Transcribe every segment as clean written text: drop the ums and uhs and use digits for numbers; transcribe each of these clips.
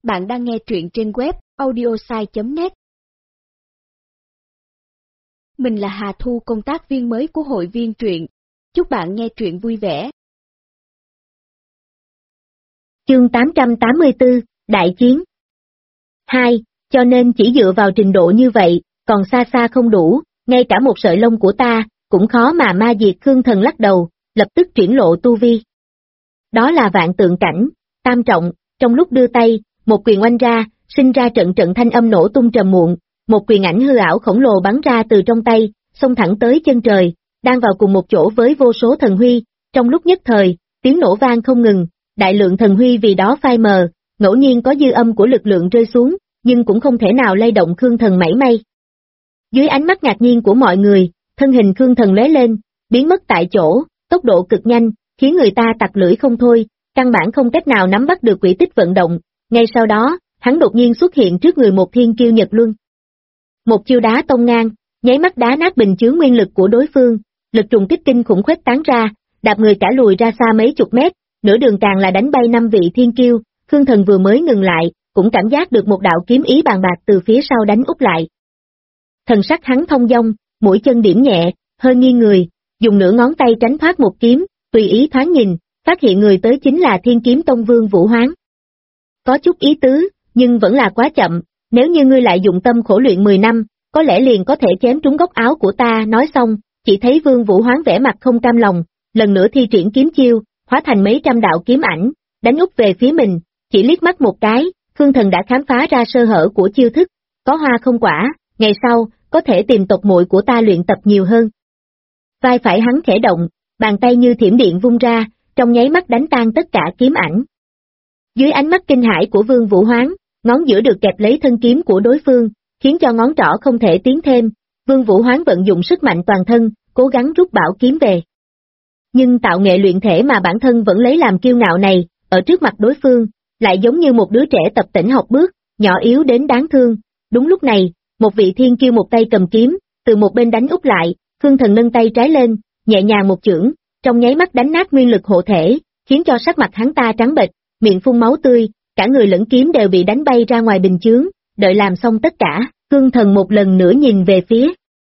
Bạn đang nghe truyện trên web audiosai.net. Mình là Hà Thu, công tác viên mới của hội viên truyện. Chúc bạn nghe truyện vui vẻ. Chương 884, Đại chiến 2. Cho nên chỉ dựa vào trình độ như vậy, còn xa xa không đủ, ngay cả một sợi lông của ta, cũng khó mà ma diệt. Khương Thần lắc đầu, lập tức triển lộ tu vi. Đó là vạn tượng cảnh, tam trọng, trong lúc đưa tay, một quyền oanh ra, sinh ra trận trận thanh âm nổ tung trầm muộn, một quyền ảnh hư ảo khổng lồ bắn ra từ trong tay, xông thẳng tới chân trời, đang vào cùng một chỗ với vô số thần huy, trong lúc nhất thời, tiếng nổ vang không ngừng, đại lượng thần huy vì đó phai mờ, ngẫu nhiên có dư âm của lực lượng rơi xuống, nhưng cũng không thể nào lay động Khương Thần mảy may. Dưới ánh mắt ngạc nhiên của mọi người, thân hình Khương Thần lóe lên, biến mất tại chỗ, tốc độ cực nhanh, khiến người ta tặc lưỡi không thôi, căn bản không cách nào nắm bắt được quỹ tích vận động. Ngay sau đó, hắn đột nhiên xuất hiện trước người một thiên kiêu Nhật Luân. Một chiêu đá tông ngang, nháy mắt đá nát bình chứa nguyên lực của đối phương, lực trùng kích kinh khủng khuếch tán ra, đạp người cả lùi ra xa mấy chục mét, nửa đường càng là đánh bay 5 vị thiên kiêu. Khương Thần vừa mới ngừng lại, cũng cảm giác được một đạo kiếm ý bàn bạc từ phía sau đánh úp lại. Thần sắc hắn thông dong, mũi chân điểm nhẹ, hơi nghiêng người, dùng nửa ngón tay tránh thoát một kiếm, tùy ý thoáng nhìn, phát hiện người tới chính là Thiên Kiếm Tông Vương Vũ Hoán. Có chút ý tứ, nhưng vẫn là quá chậm, nếu như ngươi lại dụng tâm khổ luyện 10 năm, có lẽ liền có thể chém trúng góc áo của ta. Nói xong, chỉ thấy Vương Vũ Hoán vẻ mặt không cam lòng, lần nữa thi triển kiếm chiêu, hóa thành mấy trăm đạo kiếm ảnh, đánh úp về phía mình, chỉ liếc mắt một cái, Khương Thần đã khám phá ra sơ hở của chiêu thức, có hoa không quả, ngày sau, có thể tìm tộc muội của ta luyện tập nhiều hơn. Vai phải hắn khẽ động, bàn tay như thiểm điện vung ra, trong nháy mắt đánh tan tất cả kiếm ảnh. Dưới ánh mắt kinh hãi của Vương Vũ Hoán, ngón giữa được kẹp lấy thân kiếm của đối phương, khiến cho ngón trỏ không thể tiến thêm. Vương Vũ Hoán vận dụng sức mạnh toàn thân, cố gắng rút bảo kiếm về. Nhưng tạo nghệ luyện thể mà bản thân vẫn lấy làm kiêu ngạo này, ở trước mặt đối phương, lại giống như một đứa trẻ tập tễnh học bước, nhỏ yếu đến đáng thương. Đúng lúc này, một vị thiên kiêu một tay cầm kiếm, từ một bên đánh úp lại, Khương Thần nâng tay trái lên, nhẹ nhàng một chưởng, trong nháy mắt đánh nát nguyên lực hộ thể, khiến cho sắc mặt hắn ta trắng bệch, miệng phun máu tươi, cả người lẫn kiếm đều bị đánh bay ra ngoài bình chướng. Đợi làm xong tất cả, Khương Thần một lần nữa nhìn về phía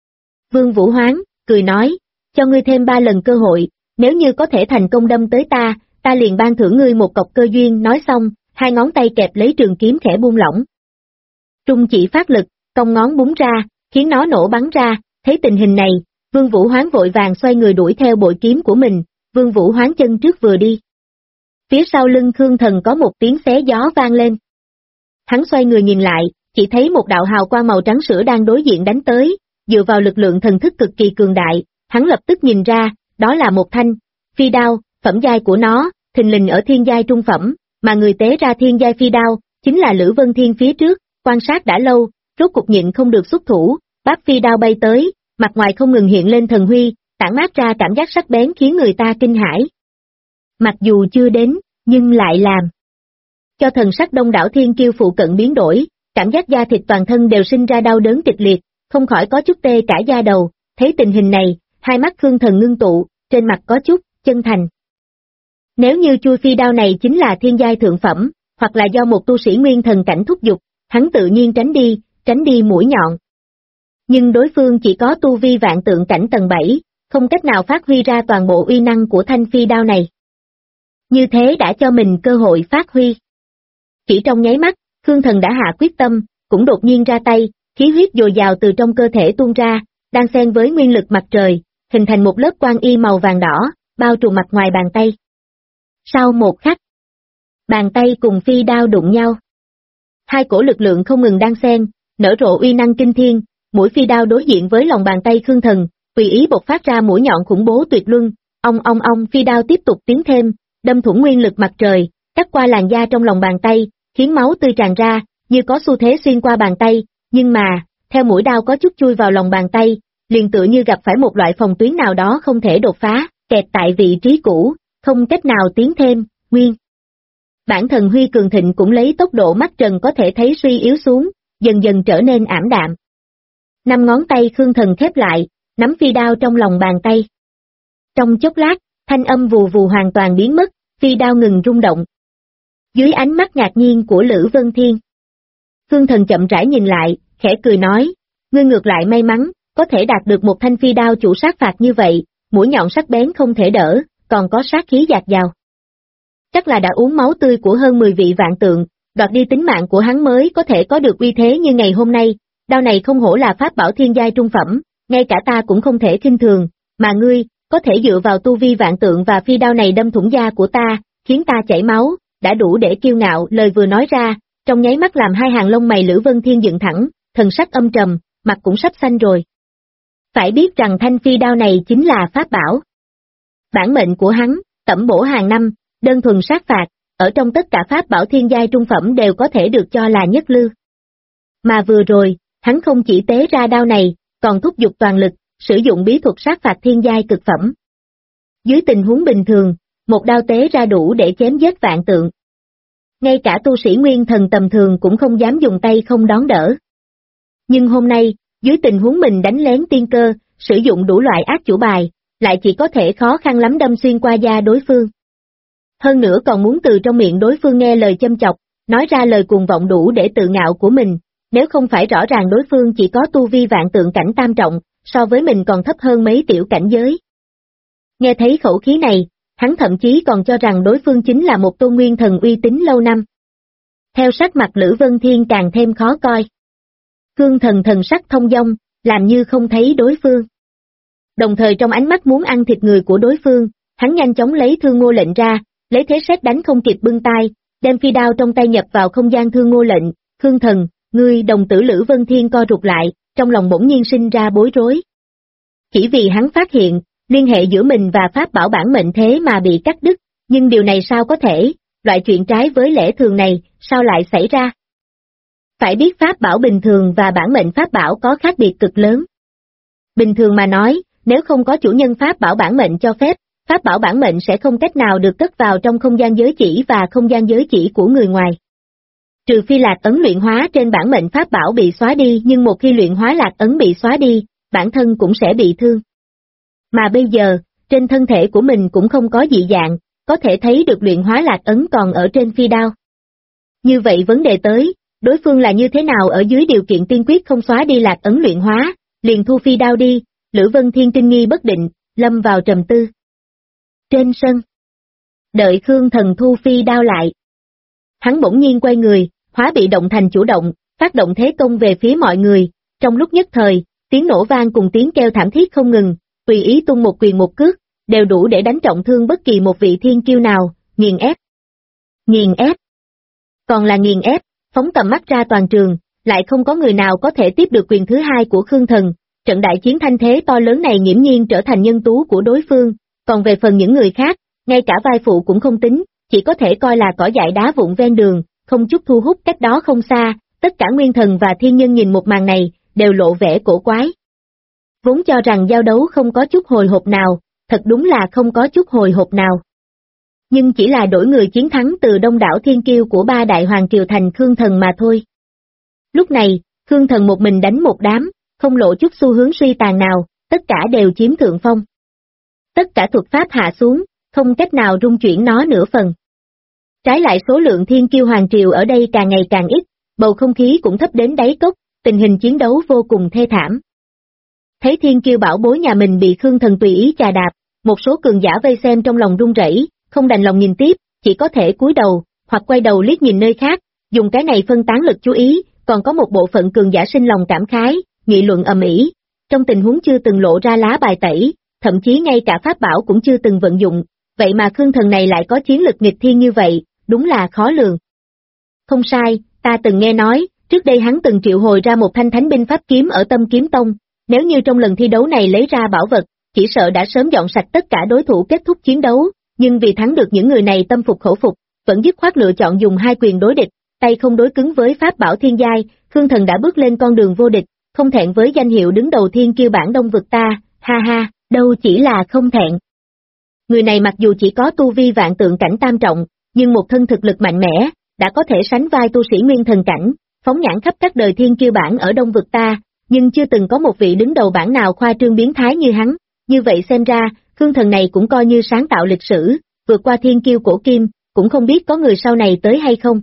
Vương Vũ Hoán, cười nói, cho ngươi thêm 3 lần cơ hội, nếu như có thể thành công đâm tới ta liền ban thưởng ngươi một cọc cơ duyên. Nói xong, hai ngón tay kẹp lấy trường kiếm khẽ buông lỏng. Trung chỉ phát lực, cong ngón búng ra, khiến nó nổ bắn ra. Thấy tình hình này, Vương Vũ Hoán vội vàng xoay người đuổi theo bội kiếm của mình. Vương Vũ Hoán chân trước vừa đi, phía sau lưng Khương Thần có một tiếng xé gió vang lên. Hắn xoay người nhìn lại, chỉ thấy một đạo hào quang màu trắng sữa đang đối diện đánh tới, dựa vào lực lượng thần thức cực kỳ cường đại, hắn lập tức nhìn ra, đó là một thanh phi đao, phẩm giai của nó, thình lình ở thiên giai trung phẩm, mà người tế ra thiên giai phi đao, chính là Lữ Vân Thiên. Phía trước, quan sát đã lâu, rốt cục nhịn không được xuất thủ, bác phi đao bay tới, mặt ngoài không ngừng hiện lên thần huy, tản mát ra cảm giác sắc bén khiến người ta kinh hãi. Mặc dù chưa đến, nhưng lại làm cho thần sắc đông đảo thiên kiêu phụ cận biến đổi, cảm giác da thịt toàn thân đều sinh ra đau đớn kịch liệt, không khỏi có chút tê cả da đầu. Thấy tình hình này, hai mắt Khương Thần ngưng tụ, trên mặt có chút chân thành. Nếu như chui phi đao này chính là thiên giai thượng phẩm, hoặc là do một tu sĩ nguyên thần cảnh thúc giục, hắn tự nhiên tránh đi mũi nhọn. Nhưng đối phương chỉ có tu vi vạn tượng cảnh tầng 7, không cách nào phát huy ra toàn bộ uy năng của thanh phi đao này. Như thế đã cho mình cơ hội phát huy. Chỉ trong nháy mắt, Khương Thần đã hạ quyết tâm, cũng đột nhiên ra tay, khí huyết dồi dào từ trong cơ thể tuôn ra, đang xen với nguyên lực mặt trời, hình thành một lớp quang y màu vàng đỏ, bao trùm mặt ngoài bàn tay. Sau một khắc, bàn tay cùng phi đao đụng nhau. Hai cổ lực lượng không ngừng đan xen, nở rộ uy năng kinh thiên, mũi phi đao đối diện với lòng bàn tay Khương Thần, tùy ý bộc phát ra mũi nhọn khủng bố tuyệt luân, ong, phi đao tiếp tục tiến thêm, đâm thủng nguyên lực mặt trời, cắt qua làn da trong lòng bàn tay, khiến máu tươi tràn ra, như có xu thế xuyên qua bàn tay, nhưng mà, theo mũi đao có chút chui vào lòng bàn tay, liền tựa như gặp phải một loại phòng tuyến nào đó không thể đột phá, kẹt tại vị trí cũ, không cách nào tiến thêm. Nguyên bản thần huy cường thịnh cũng lấy tốc độ mắt trần có thể thấy suy yếu xuống, dần dần trở nên ảm đạm. 5 ngón tay Khương Thần khép lại, nắm phi đao trong lòng bàn tay. Trong chốc lát, thanh âm vù vù hoàn toàn biến mất, phi đao ngừng rung động. Dưới ánh mắt ngạc nhiên của Lữ Vân Thiên, Khương Thần chậm rãi nhìn lại, khẽ cười nói, ngươi ngược lại may mắn, có thể đạt được một thanh phi đao chủ sát phạt như vậy, mũi nhọn sắc bén không thể đỡ, còn có sát khí dạt dào. Chắc là đã uống máu tươi của hơn 10 vị vạn tượng, đoạt đi tính mạng của hắn mới có thể có được uy thế như ngày hôm nay, đao này không hổ là pháp bảo thiên giai trung phẩm, ngay cả ta cũng không thể khinh thường, mà ngươi, có thể dựa vào tu vi vạn tượng và phi đao này đâm thủng da của ta, khiến ta chảy máu, đã đủ để kiêu ngạo. Lời vừa nói ra, trong nháy mắt làm hai hàng lông mày Lữ Vân Thiên dựng thẳng, thần sắc âm trầm, mặt cũng sắp xanh rồi. Phải biết rằng thanh phi đao này chính là pháp bảo. Bản mệnh của hắn, tẩm bổ hàng năm, đơn thuần sát phạt, ở trong tất cả pháp bảo thiên giai trung phẩm đều có thể được cho là nhất lưu. Mà vừa rồi, hắn không chỉ tế ra đao này, còn thúc giục toàn lực, sử dụng bí thuật sát phạt thiên giai cực phẩm. Dưới tình huống bình thường, một đao tế ra đủ để chém giết vạn tượng. Ngay cả tu sĩ nguyên thần tầm thường cũng không dám dùng tay không đón đỡ. Nhưng hôm nay, dưới tình huống mình đánh lén tiên cơ, sử dụng đủ loại ác chủ bài, lại chỉ có thể khó khăn lắm đâm xuyên qua da đối phương. Hơn nữa còn muốn từ trong miệng đối phương nghe lời châm chọc, nói ra lời cuồng vọng đủ để tự ngạo của mình, nếu không phải rõ ràng đối phương chỉ có tu vi vạn tượng cảnh tam trọng, so với mình còn thấp hơn mấy tiểu cảnh giới. Nghe thấy khẩu khí này, hắn thậm chí còn cho rằng đối phương chính là một tôn nguyên thần uy tín lâu năm. Theo sắc mặt Lữ Vân Thiên càng thêm khó coi. Khương Thần thần sắc thông dong, làm như không thấy đối phương. Đồng thời trong ánh mắt muốn ăn thịt người của đối phương, hắn nhanh chóng lấy Thương Ngô lệnh ra, lấy thế sét đánh không kịp bưng tay, đem phi đao trong tay nhập vào không gian Thương Ngô lệnh. Khương Thần, ngươi. Đồng tử Lữ Vân Thiên co rụt lại, trong lòng bỗng nhiên sinh ra bối rối. Chỉ vì hắn phát hiện, liên hệ giữa mình và pháp bảo bản mệnh thế mà bị cắt đứt, nhưng điều này sao có thể, loại chuyện trái với lẽ thường này, sao lại xảy ra? Phải biết pháp bảo bình thường và bản mệnh pháp bảo có khác biệt cực lớn. Bình thường mà nói, nếu không có chủ nhân pháp bảo bản mệnh cho phép, pháp bảo bản mệnh sẽ không cách nào được cất vào trong không gian giới chỉ và không gian giới chỉ của người ngoài. Trừ phi lạc ấn luyện hóa trên bản mệnh pháp bảo bị xóa đi, nhưng một khi luyện hóa lạc ấn bị xóa đi, bản thân cũng sẽ bị thương. Mà bây giờ, trên thân thể của mình cũng không có dị dạng, có thể thấy được luyện hóa lạc ấn còn ở trên phi đao. Như vậy vấn đề tới, đối phương là như thế nào ở dưới điều kiện tiên quyết không xóa đi lạc ấn luyện hóa, liền thu phi đao đi. Lữ Vân Thiên kinh nghi bất định, lâm vào trầm tư. Trên sân, đợi Khương Thần thu phi đao lại. Hắn bỗng nhiên quay người, hóa bị động thành chủ động, phát động thế công về phía mọi người, trong lúc nhất thời, tiếng nổ vang cùng tiếng kêu thảm thiết không ngừng, tùy ý tung một quyền một cước, đều đủ để đánh trọng thương bất kỳ một vị thiên kiêu nào, nghiền ép. Nghiền ép. Còn là nghiền ép, phóng tầm mắt ra toàn trường, lại không có người nào có thể tiếp được quyền thứ hai của Khương Thần. Trận đại chiến thanh thế to lớn này nghiễm nhiên trở thành nhân tú của đối phương, còn về phần những người khác, ngay cả vai phụ cũng không tính, chỉ có thể coi là cỏ dại đá vụn ven đường, không chút thu hút. Cách đó không xa, tất cả nguyên thần và thiên nhân nhìn một màn này, đều lộ vẻ cổ quái. Vốn cho rằng giao đấu không có chút hồi hộp nào, thật đúng là không có chút hồi hộp nào. Nhưng chỉ là đổi người chiến thắng từ đông đảo thiên kiêu của ba đại hoàng triều thành Khương Thần mà thôi. Lúc này, Khương Thần một mình đánh một đám, không lộ chút xu hướng suy tàn nào, tất cả đều chiếm thượng phong. Tất cả thuật pháp hạ xuống, không cách nào rung chuyển nó nửa phần. Trái lại số lượng thiên kiêu hoàng triều ở đây càng ngày càng ít, bầu không khí cũng thấp đến đáy cốc, tình hình chiến đấu vô cùng thê thảm. Thấy thiên kiêu bảo bối nhà mình bị Khương Thần tùy ý chà đạp, một số cường giả vây xem trong lòng run rẩy, không đành lòng nhìn tiếp, chỉ có thể cúi đầu, hoặc quay đầu liếc nhìn nơi khác, dùng cái này phân tán lực chú ý, còn có một bộ phận cường giả sinh lòng cảm khái, nghị luận ầm ĩ. Trong tình huống chưa từng lộ ra lá bài tẩy, thậm chí ngay cả pháp bảo cũng chưa từng vận dụng, vậy mà Khương Thần này lại có chiến lực nghịch thiên như vậy, đúng là khó lường. Không sai, ta từng nghe nói, trước đây hắn từng triệu hồi ra một thanh thánh binh pháp kiếm ở Tâm Kiếm Tông, nếu như trong lần thi đấu này lấy ra bảo vật, chỉ sợ đã sớm dọn sạch tất cả đối thủ kết thúc chiến đấu, nhưng vì thắng được những người này tâm phục khẩu phục, vẫn dứt khoát lựa chọn dùng hai quyền đối địch, tay không đối cứng với pháp bảo thiên giai. Khương Thần đã bước lên con đường vô địch, không thẹn với danh hiệu đứng đầu thiên kiêu bản đông vực ta, ha ha, đâu chỉ là không thẹn. Người này mặc dù chỉ có tu vi vạn tượng cảnh tam trọng, nhưng một thân thực lực mạnh mẽ, đã có thể sánh vai tu sĩ nguyên thần cảnh, phóng nhãn khắp các đời thiên kiêu bản ở đông vực ta, nhưng chưa từng có một vị đứng đầu bản nào khoa trương biến thái như hắn. Như vậy xem ra, Khương Thần này cũng coi như sáng tạo lịch sử, vượt qua thiên kiêu cổ kim, cũng không biết có người sau này tới hay không.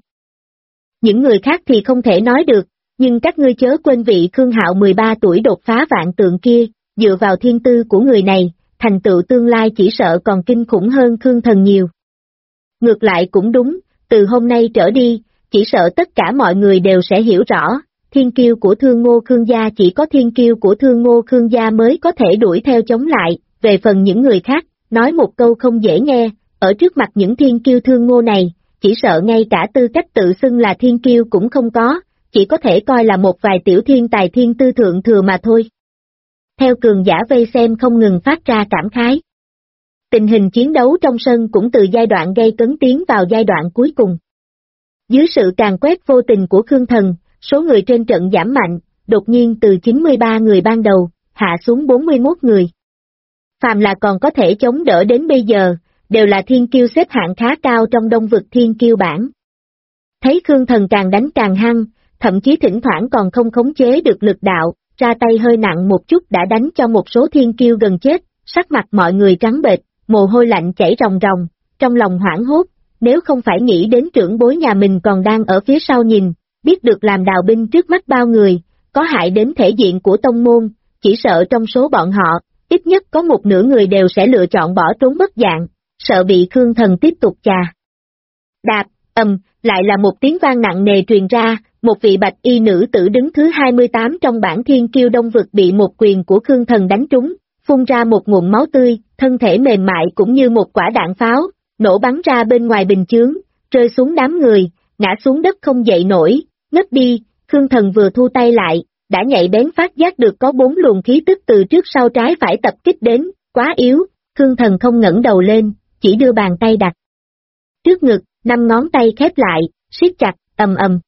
Những người khác thì không thể nói được, nhưng các ngươi chớ quên vị Khương Hạo 13 tuổi đột phá vạn tượng kia, dựa vào thiên tư của người này, thành tựu tương lai chỉ sợ còn kinh khủng hơn Khương Thần nhiều. Ngược lại cũng đúng, từ hôm nay trở đi, chỉ sợ tất cả mọi người đều sẽ hiểu rõ, thiên kiêu của Thương Ngô Khương gia chỉ có thiên kiêu của Thương Ngô Khương gia mới có thể đuổi theo chống lại, về phần những người khác, nói một câu không dễ nghe, ở trước mặt những thiên kiêu Thương Ngô này, chỉ sợ ngay cả tư cách tự xưng là thiên kiêu cũng không có, chỉ có thể coi là một vài tiểu thiên tài thiên tư thượng thừa mà thôi. Theo cường giả vây xem không ngừng phát ra cảm khái. Tình hình chiến đấu trong sân cũng từ giai đoạn gây cấn tiến vào giai đoạn cuối cùng. Dưới sự càn quét vô tình của Khương Thần, số người trên trận giảm mạnh, đột nhiên từ 93 người ban đầu, hạ xuống 41 người. Phàm là còn có thể chống đỡ đến bây giờ, đều là thiên kiêu xếp hạng khá cao trong đông vực thiên kiêu bảng. Thấy Khương Thần càng đánh càng hăng, thậm chí thỉnh thoảng còn không khống chế được lực đạo, ra tay hơi nặng một chút đã đánh cho một số thiên kiêu gần chết, sắc mặt mọi người trắng bệch, mồ hôi lạnh chảy ròng ròng, trong lòng hoảng hốt, nếu không phải nghĩ đến trưởng bối nhà mình còn đang ở phía sau nhìn, biết được làm đào binh trước mắt bao người, có hại đến thể diện của tông môn, chỉ sợ trong số bọn họ, ít nhất có một nửa người đều sẽ lựa chọn bỏ trốn mất dạng, sợ bị Khương Thần tiếp tục chà. Đạp, lại là một tiếng vang nặng nề truyền ra, một vị bạch y nữ tử đứng thứ 28 trong bảng thiên kiêu đông vực bị một quyền của Khương Thần đánh trúng, phun ra một ngụm máu tươi, thân thể mềm mại cũng như một quả đạn pháo, nổ bắn ra bên ngoài bình chướng, rơi xuống đám người, ngã xuống đất không dậy nổi, ngất đi. Khương Thần vừa thu tay lại, đã nhạy bén phát giác được có 4 luồng khí tức từ trước sau trái phải tập kích đến, quá yếu, Khương Thần không ngẩng đầu lên, chỉ đưa bàn tay đặt trước ngực, 5 ngón tay khép lại, siết chặt, ầm.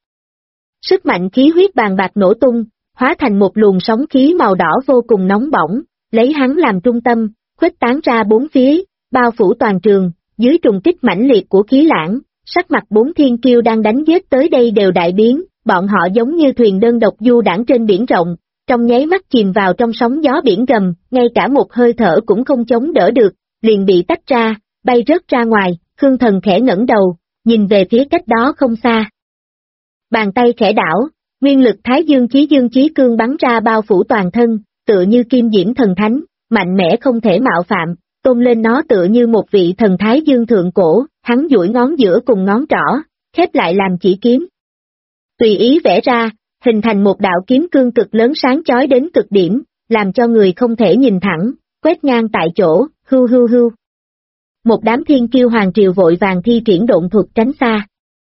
Sức mạnh khí huyết bàn bạc nổ tung, hóa thành một luồng sóng khí màu đỏ vô cùng nóng bỏng, lấy hắn làm trung tâm, khuếch tán ra bốn phía, bao phủ toàn trường, dưới trùng kích mãnh liệt của khí lãng, sắc mặt 4 thiên kiêu đang đánh giết tới đây đều đại biến, bọn họ giống như thuyền đơn độc du đãng trên biển rộng, trong nháy mắt chìm vào trong sóng gió biển gầm, ngay cả một hơi thở cũng không chống đỡ được, liền bị tách ra, bay rớt ra ngoài. Khương Thần khẽ ngẩng đầu, nhìn về phía cách đó không xa. Bàn tay khẽ đảo, nguyên lực Thái Dương Chí Cương bắn ra bao phủ toàn thân, tựa như kim diễm thần thánh, mạnh mẽ không thể mạo phạm, tôn lên nó tựa như một vị thần Thái Dương thượng cổ, hắn duỗi ngón giữa cùng ngón trỏ, khép lại làm chỉ kiếm. Tùy ý vẽ ra, hình thành một đạo kiếm cương cực lớn sáng chói đến cực điểm, làm cho người không thể nhìn thẳng, quét ngang tại chỗ, hưu. Một đám thiên kiêu hoàng triều vội vàng thi triển độn thuật tránh xa.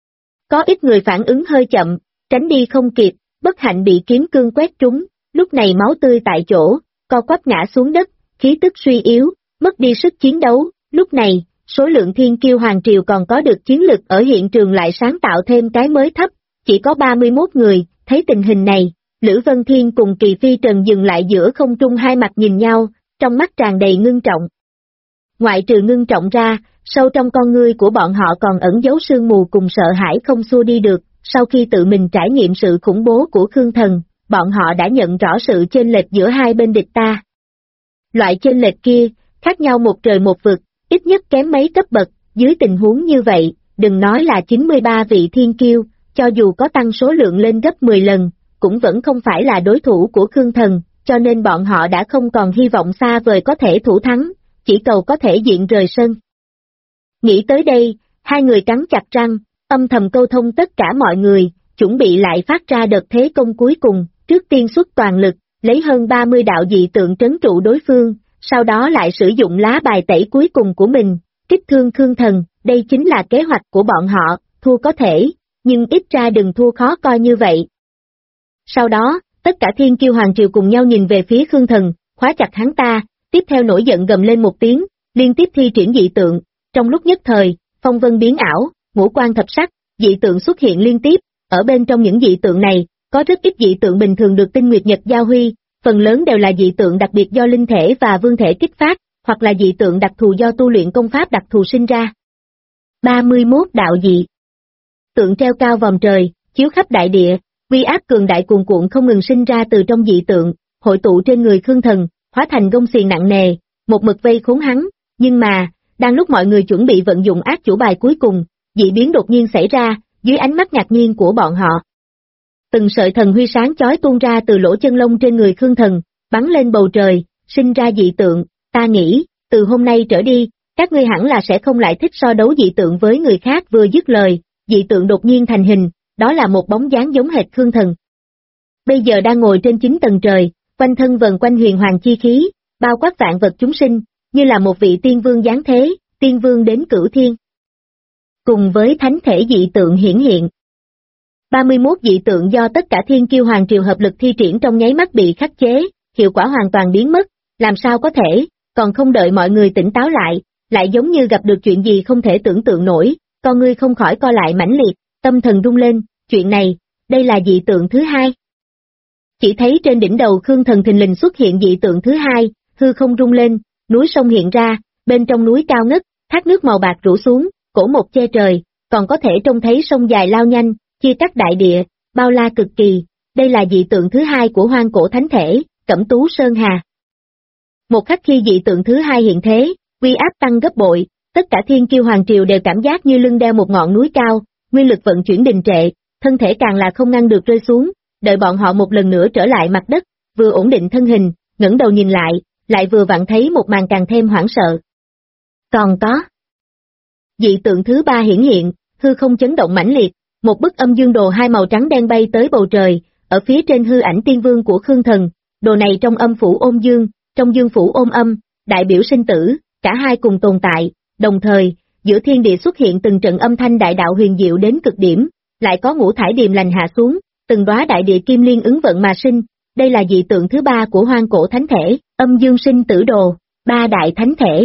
Có ít người phản ứng hơi chậm, tránh đi không kịp, bất hạnh bị kiếm cương quét trúng, lúc này máu tươi tại chỗ, co quắp ngã xuống đất, khí tức suy yếu, mất đi sức chiến đấu. Lúc này, số lượng thiên kiêu hoàng triều còn có được chiến lực ở hiện trường lại sáng tạo thêm cái mới thấp, chỉ có 31 người. Thấy tình hình này, Lữ Vân Thiên cùng Kỳ Phi Trần dừng lại giữa không trung, hai mặt nhìn nhau, trong mắt tràn đầy ngưng trọng. Ngoại trừ ngưng trọng ra, sâu trong con ngươi của bọn họ còn ẩn giấu sương mù cùng sợ hãi không xua đi được. Sau khi tự mình trải nghiệm sự khủng bố của Khương Thần, bọn họ đã nhận rõ sự chênh lệch giữa hai bên địch ta. Loại chênh lệch kia, khác nhau một trời một vực, ít nhất kém mấy cấp bậc. Dưới tình huống như vậy, đừng nói là 93 vị thiên kiêu, cho dù có tăng số lượng lên gấp 10 lần, cũng vẫn không phải là đối thủ của Khương Thần, cho nên bọn họ đã không còn hy vọng xa vời có thể thủ thắng, chỉ cầu có thể diện rời sân. Nghĩ tới đây, hai người cắn chặt răng, âm thầm câu thông tất cả mọi người, chuẩn bị lại phát ra đợt thế công cuối cùng, trước tiên xuất toàn lực, lấy hơn 30 đạo dị tượng trấn trụ đối phương, sau đó lại sử dụng lá bài tẩy cuối cùng của mình, kích thương Khương Thần. Đây chính là kế hoạch của bọn họ, thua có thể, nhưng ít ra đừng thua khó coi như vậy. Sau đó, tất cả thiên kiêu hoàng triều cùng nhau nhìn về phía Khương Thần, khóa chặt hắn ta, tiếp theo nổi giận gầm lên một tiếng, liên tiếp thi triển dị tượng. Trong lúc nhất thời, phong vân biến ảo, ngũ quan thập sắc, dị tượng xuất hiện liên tiếp, ở bên trong những dị tượng này, có rất ít dị tượng bình thường được tinh nguyệt nhật giao huy, phần lớn đều là dị tượng đặc biệt do linh thể và vương thể kích phát, hoặc là dị tượng đặc thù do tu luyện công pháp đặc thù sinh ra. 31 đạo dị tượng treo cao vòm trời, chiếu khắp đại địa, uy áp cường đại cuồn cuộn không ngừng sinh ra từ trong dị tượng, hội tụ trên người Khương Thần, hóa thành gông xiềng nặng nề, một mực vây khốn hắn. Nhưng mà, đang lúc mọi người chuẩn bị vận dụng ác chủ bài cuối cùng, dị biến đột nhiên xảy ra, dưới ánh mắt ngạc nhiên của bọn họ. Từng sợi thần huy sáng chói tuôn ra từ lỗ chân lông trên người Khương Thần, bắn lên bầu trời, sinh ra dị tượng, ta nghĩ, từ hôm nay trở đi, các ngươi hẳn là sẽ không lại thích so đấu dị tượng với người khác. Vừa dứt lời, dị tượng đột nhiên thành hình, đó là một bóng dáng giống hệt Khương Thần. Bây giờ đang ngồi trên 9 tầng trời, quanh thân vần quanh huyền hoàng chi khí, bao quát vạn vật chúng sinh, như là một vị tiên vương giáng thế, tiên vương đến cửu thiên. Cùng với thánh thể dị tượng hiển hiện. 31 dị tượng do tất cả thiên kiêu hoàng triều hợp lực thi triển trong nháy mắt bị khắc chế, hiệu quả hoàn toàn biến mất, làm sao có thể, còn không đợi mọi người tỉnh táo lại giống như gặp được chuyện gì không thể tưởng tượng nổi, con ngươi không khỏi co lại mãnh liệt, tâm thần rung lên, chuyện này, đây là dị tượng thứ hai. Chỉ thấy trên đỉnh đầu Khương Thần thình lình xuất hiện dị tượng thứ hai, hư không rung lên, núi sông hiện ra, bên trong núi cao ngất, thác nước màu bạc rủ xuống, cổ một che trời, còn có thể trông thấy sông dài lao nhanh, chia cắt đại địa, bao la cực kỳ, đây là dị tượng thứ hai của hoang cổ thánh thể, Cẩm Tú Sơn Hà. Một khắc khi dị tượng thứ hai hiện thế, uy áp tăng gấp bội, tất cả thiên kiêu hoàng triều đều cảm giác như lưng đeo một ngọn núi cao, nguyên lực vận chuyển đình trệ, thân thể càng là không ngăn được rơi xuống, đợi bọn họ một lần nữa trở lại mặt đất, vừa ổn định thân hình, ngẩng đầu nhìn lại vừa vặn thấy một màn càng thêm hoảng sợ. Còn có dị tượng thứ ba hiển hiện, hư không chấn động mãnh liệt, một bức âm dương đồ hai màu trắng đen bay tới bầu trời, ở phía trên hư ảnh tiên vương của Khương Thần, đồ này trong âm phủ ôm dương, trong dương phủ ôm âm, đại biểu sinh tử, cả hai cùng tồn tại, đồng thời, giữa thiên địa xuất hiện từng trận âm thanh đại đạo huyền diệu đến cực điểm, lại có ngũ thải điềm lành hạ xuống, từng đóa đại địa kim liên ứng vận mà sinh, đây là dị tượng thứ ba của hoang cổ thánh thể, âm dương sinh tử đồ, ba đại thánh thể.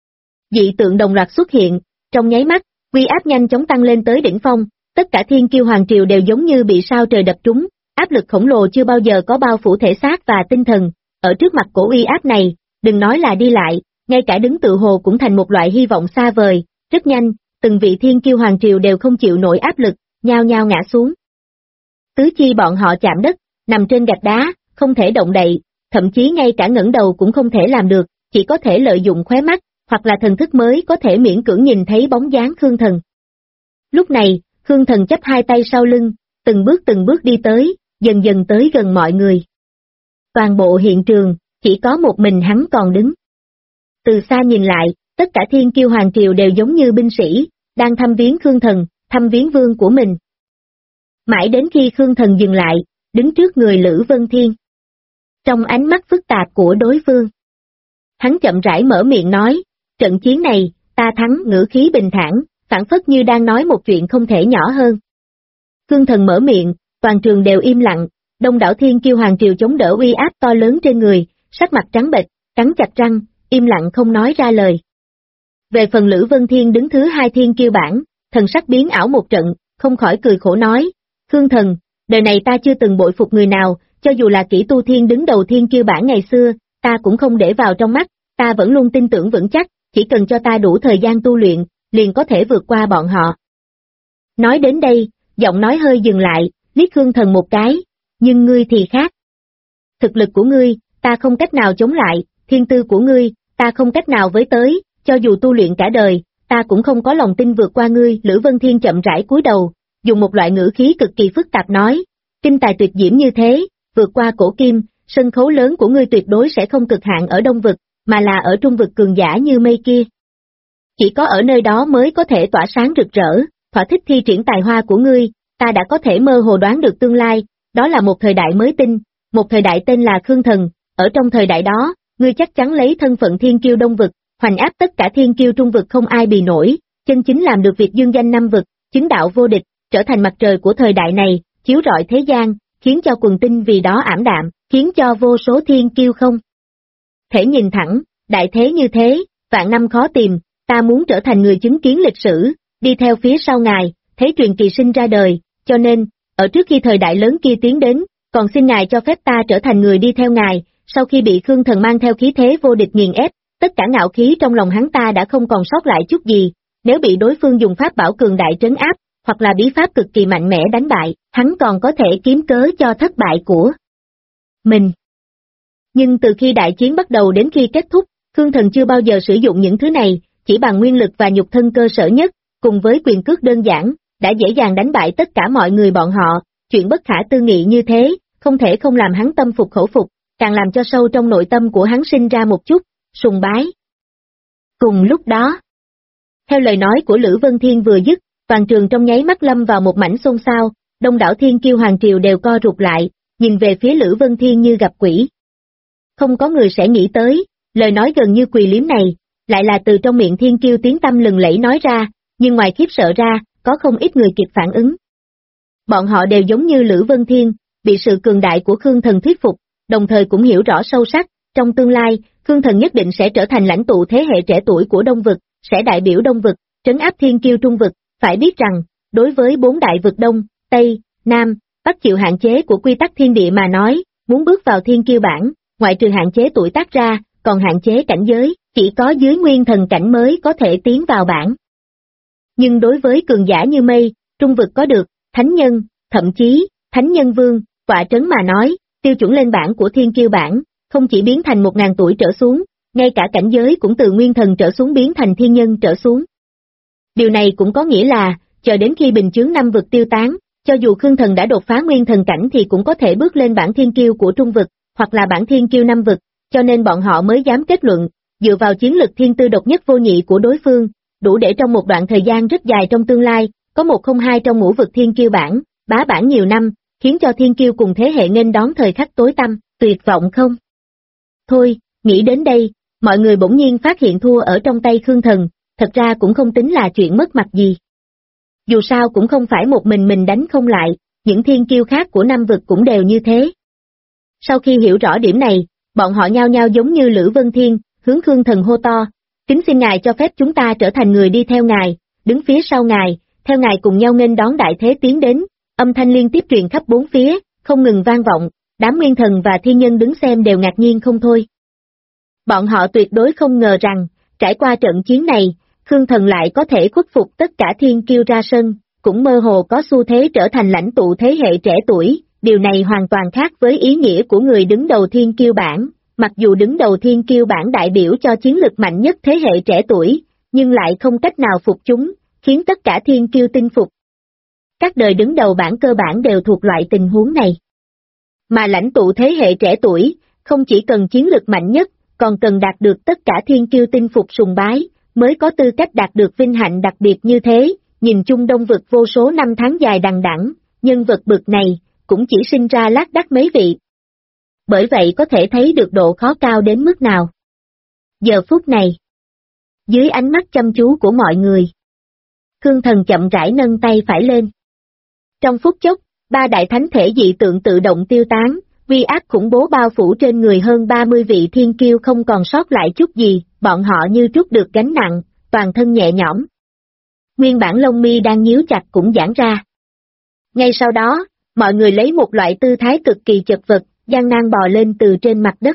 Dị tượng đồng loạt xuất hiện, trong nháy mắt, uy áp nhanh chóng tăng lên tới đỉnh phong, tất cả thiên kiêu hoàng triều đều giống như bị sao trời đập trúng, áp lực khổng lồ chưa bao giờ có bao phủ thể xác và tinh thần, ở trước mặt cổ uy áp này, đừng nói là đi lại, ngay cả đứng tự hồ cũng thành một loại hy vọng xa vời, rất nhanh, từng vị thiên kiêu hoàng triều đều không chịu nổi áp lực, nhao nhao ngã xuống. Tứ chi bọn họ chạm đất, nằm trên gạch đá, không thể động đậy, thậm chí ngay cả ngẩng đầu cũng không thể làm được, chỉ có thể lợi dụng khóe mắt, hoặc là thần thức mới có thể miễn cưỡng nhìn thấy bóng dáng Khương Thần. Lúc này, Khương Thần chắp hai tay sau lưng, từng bước đi tới, dần dần tới gần mọi người. Toàn bộ hiện trường, chỉ có một mình hắn còn đứng. Từ xa nhìn lại, tất cả thiên kiêu hoàng triều đều giống như binh sĩ, đang thăm viếng Khương Thần, thăm viếng vương của mình. Mãi đến khi Khương Thần dừng lại, đứng trước người Lữ Vân Thiên. Trong ánh mắt phức tạp của đối phương, hắn chậm rãi mở miệng nói, trận chiến này, ta thắng. Ngữ khí bình thản, phảng phất như đang nói một chuyện không thể nhỏ hơn. Khương Thần mở miệng, toàn trường đều im lặng, đông đảo thiên kiêu hoàng triều chống đỡ uy áp to lớn trên người, sắc mặt trắng bệch, cắn chặt răng, im lặng không nói ra lời. Về phần Lữ Vân Thiên đứng thứ hai thiên kiêu bảng, thần sắc biến ảo một trận, không khỏi cười khổ nói, Khương Thần, đời này ta chưa từng bội phục người nào, cho dù là Kỷ Tu Thiên đứng đầu thiên kiêu bảng ngày xưa, ta cũng không để vào trong mắt, ta vẫn luôn tin tưởng vững chắc, chỉ cần cho ta đủ thời gian tu luyện, liền có thể vượt qua bọn họ. Nói đến đây, giọng nói hơi dừng lại, liếc Khương Thần một cái, nhưng ngươi thì khác. Thực lực của ngươi, ta không cách nào chống lại, thiên tư của ngươi, ta không cách nào với tới, cho dù tu luyện cả đời, ta cũng không có lòng tin vượt qua ngươi. Lữ Vân Thiên chậm rãi cúi đầu, dùng một loại ngữ khí cực kỳ phức tạp nói, kinh tài tuyệt diễm như thế, vượt qua cổ kim, sân khấu lớn của ngươi tuyệt đối sẽ không cực hạn ở đông vực, mà là ở trung vực cường giả như mây kia. Chỉ có ở nơi đó mới có thể tỏa sáng rực rỡ, thỏa thích thi triển tài hoa của ngươi, ta đã có thể mơ hồ đoán được tương lai, đó là một thời đại mới tinh, một thời đại tên là Khương Thần, ở trong thời đại đó, ngươi chắc chắn lấy thân phận thiên kiêu đông vực, hoành áp tất cả thiên kiêu trung vực không ai bì nổi, chân chính làm được việc dương danh năm vực, chứng đạo vô địch, trở thành mặt trời của thời đại này, chiếu rọi thế gian, khiến cho quần tinh vì đó ảm đạm, khiến cho vô số thiên kiêu không thể nhìn thẳng, đại thế như thế, vạn năm khó tìm, ta muốn trở thành người chứng kiến lịch sử, đi theo phía sau ngài, thấy truyền kỳ sinh ra đời, cho nên, ở trước khi thời đại lớn kia tiến đến, còn xin ngài cho phép ta trở thành người đi theo ngài. Sau khi bị Khương Thần mang theo khí thế vô địch nghiền ép, tất cả ngạo khí trong lòng hắn ta đã không còn sót lại chút gì, nếu bị đối phương dùng pháp bảo cường đại trấn áp, hoặc là bí pháp cực kỳ mạnh mẽ đánh bại, hắn còn có thể kiếm cớ cho thất bại của mình. Nhưng từ khi đại chiến bắt đầu đến khi kết thúc, Khương Thần chưa bao giờ sử dụng những thứ này, chỉ bằng nguyên lực và nhục thân cơ sở nhất, cùng với quyền cước đơn giản, đã dễ dàng đánh bại tất cả mọi người bọn họ, chuyện bất khả tư nghị như thế, không thể không làm hắn tâm phục khẩu phục, càng làm cho sâu trong nội tâm của hắn sinh ra một chút sùng bái. Cùng lúc đó, theo lời nói của Lữ Vân Thiên vừa dứt, toàn trường trong nháy mắt lâm vào một mảnh xôn xao, đông đảo thiên kiêu hoàng triều đều co rụt lại, nhìn về phía Lữ Vân Thiên như gặp quỷ. Không có người sẽ nghĩ tới, lời nói gần như quỳ liếm này, lại là từ trong miệng thiên kiêu tiếng tăm lừng lẫy nói ra, nhưng ngoài khiếp sợ ra, có không ít người kịp phản ứng. Bọn họ đều giống như Lữ Vân Thiên, bị sự cường đại của Khương Thần thuyết phục, đồng thời cũng hiểu rõ sâu sắc, trong tương lai, Khương Thần nhất định sẽ trở thành lãnh tụ thế hệ trẻ tuổi của Đông Vực, sẽ đại biểu Đông Vực, trấn áp thiên kiêu Trung Vực, phải biết rằng, đối với 4 đại vực Đông, Tây, Nam, Bắc chịu hạn chế của quy tắc thiên địa mà nói, muốn bước vào thiên kiêu bảng, ngoại trừ hạn chế tuổi tác ra, còn hạn chế cảnh giới, chỉ có dưới nguyên thần cảnh mới có thể tiến vào bảng. Nhưng đối với cường giả như mây, Trung Vực có được, thánh nhân, thậm chí, thánh nhân vương, quả trấn mà nói, tiêu chuẩn lên bảng của thiên kiêu bảng, không chỉ biến thành 1000 tuổi trở xuống, ngay cả cảnh giới cũng từ nguyên thần trở xuống biến thành thiên nhân trở xuống. Điều này cũng có nghĩa là, chờ đến khi bình chướng 5 vực tiêu tán, cho dù Khương Thần đã đột phá nguyên thần cảnh thì cũng có thể bước lên bảng thiên kiêu của Trung Vực, hoặc là bảng thiên kiêu 5 vực, cho nên bọn họ mới dám kết luận, dựa vào chiến lực thiên tư độc nhất vô nhị của đối phương, đủ để trong một đoạn thời gian rất dài trong tương lai, có 102 trong ngũ vực thiên kiêu bảng, bá bảng nhiều năm, khiến cho thiên kiêu cùng thế hệ nghênh đón thời khắc tối tăm, tuyệt vọng không? Thôi, nghĩ đến đây, mọi người bỗng nhiên phát hiện thua ở trong tay Khương Thần, thật ra cũng không tính là chuyện mất mặt gì. Dù sao cũng không phải một mình đánh không lại, những thiên kiêu khác của 5 vực cũng đều như thế. Sau khi hiểu rõ điểm này, bọn họ nhao nhao giống như Lữ Vân Thiên, hướng Khương Thần hô to, kính xin ngài cho phép chúng ta trở thành người đi theo ngài, đứng phía sau ngài, theo ngài cùng nhau nghênh đón đại thế tiến đến, âm thanh liên tiếp truyền khắp bốn phía, không ngừng vang vọng, đám nguyên thần và thiên nhân đứng xem đều ngạc nhiên không thôi. Bọn họ tuyệt đối không ngờ rằng, trải qua trận chiến này, Khương Thần lại có thể khuất phục tất cả thiên kiêu ra sân, cũng mơ hồ có xu thế trở thành lãnh tụ thế hệ trẻ tuổi, điều này hoàn toàn khác với ý nghĩa của người đứng đầu thiên kiêu bảng, mặc dù đứng đầu thiên kiêu bảng đại biểu cho chiến lực mạnh nhất thế hệ trẻ tuổi, nhưng lại không cách nào phục chúng, khiến tất cả thiên kiêu tinh phục. Các đời đứng đầu bảng cơ bản đều thuộc loại tình huống này. Mà lãnh tụ thế hệ trẻ tuổi, không chỉ cần chiến lực mạnh nhất, còn cần đạt được tất cả thiên kiêu tinh phục sùng bái, mới có tư cách đạt được vinh hạnh đặc biệt như thế, nhìn chung Đông Vực vô số năm tháng dài đằng đẵng, nhân vật bực này, cũng chỉ sinh ra lác đác mấy vị. Bởi vậy có thể thấy được độ khó cao đến mức nào. Giờ phút này, dưới ánh mắt chăm chú của mọi người, Khương Thần chậm rãi nâng tay phải lên. Trong phút chốc, 3 đại thánh thể dị tượng tự động tiêu tán, uy áp khủng bố bao phủ trên người hơn 30 vị thiên kiêu không còn sót lại chút gì, bọn họ như trút được gánh nặng, toàn thân nhẹ nhõm. Nguyên bản lông mi đang nhíu chặt cũng giãn ra. Ngay sau đó, mọi người lấy một loại tư thái cực kỳ chật vật, gian nan bò lên từ trên mặt đất.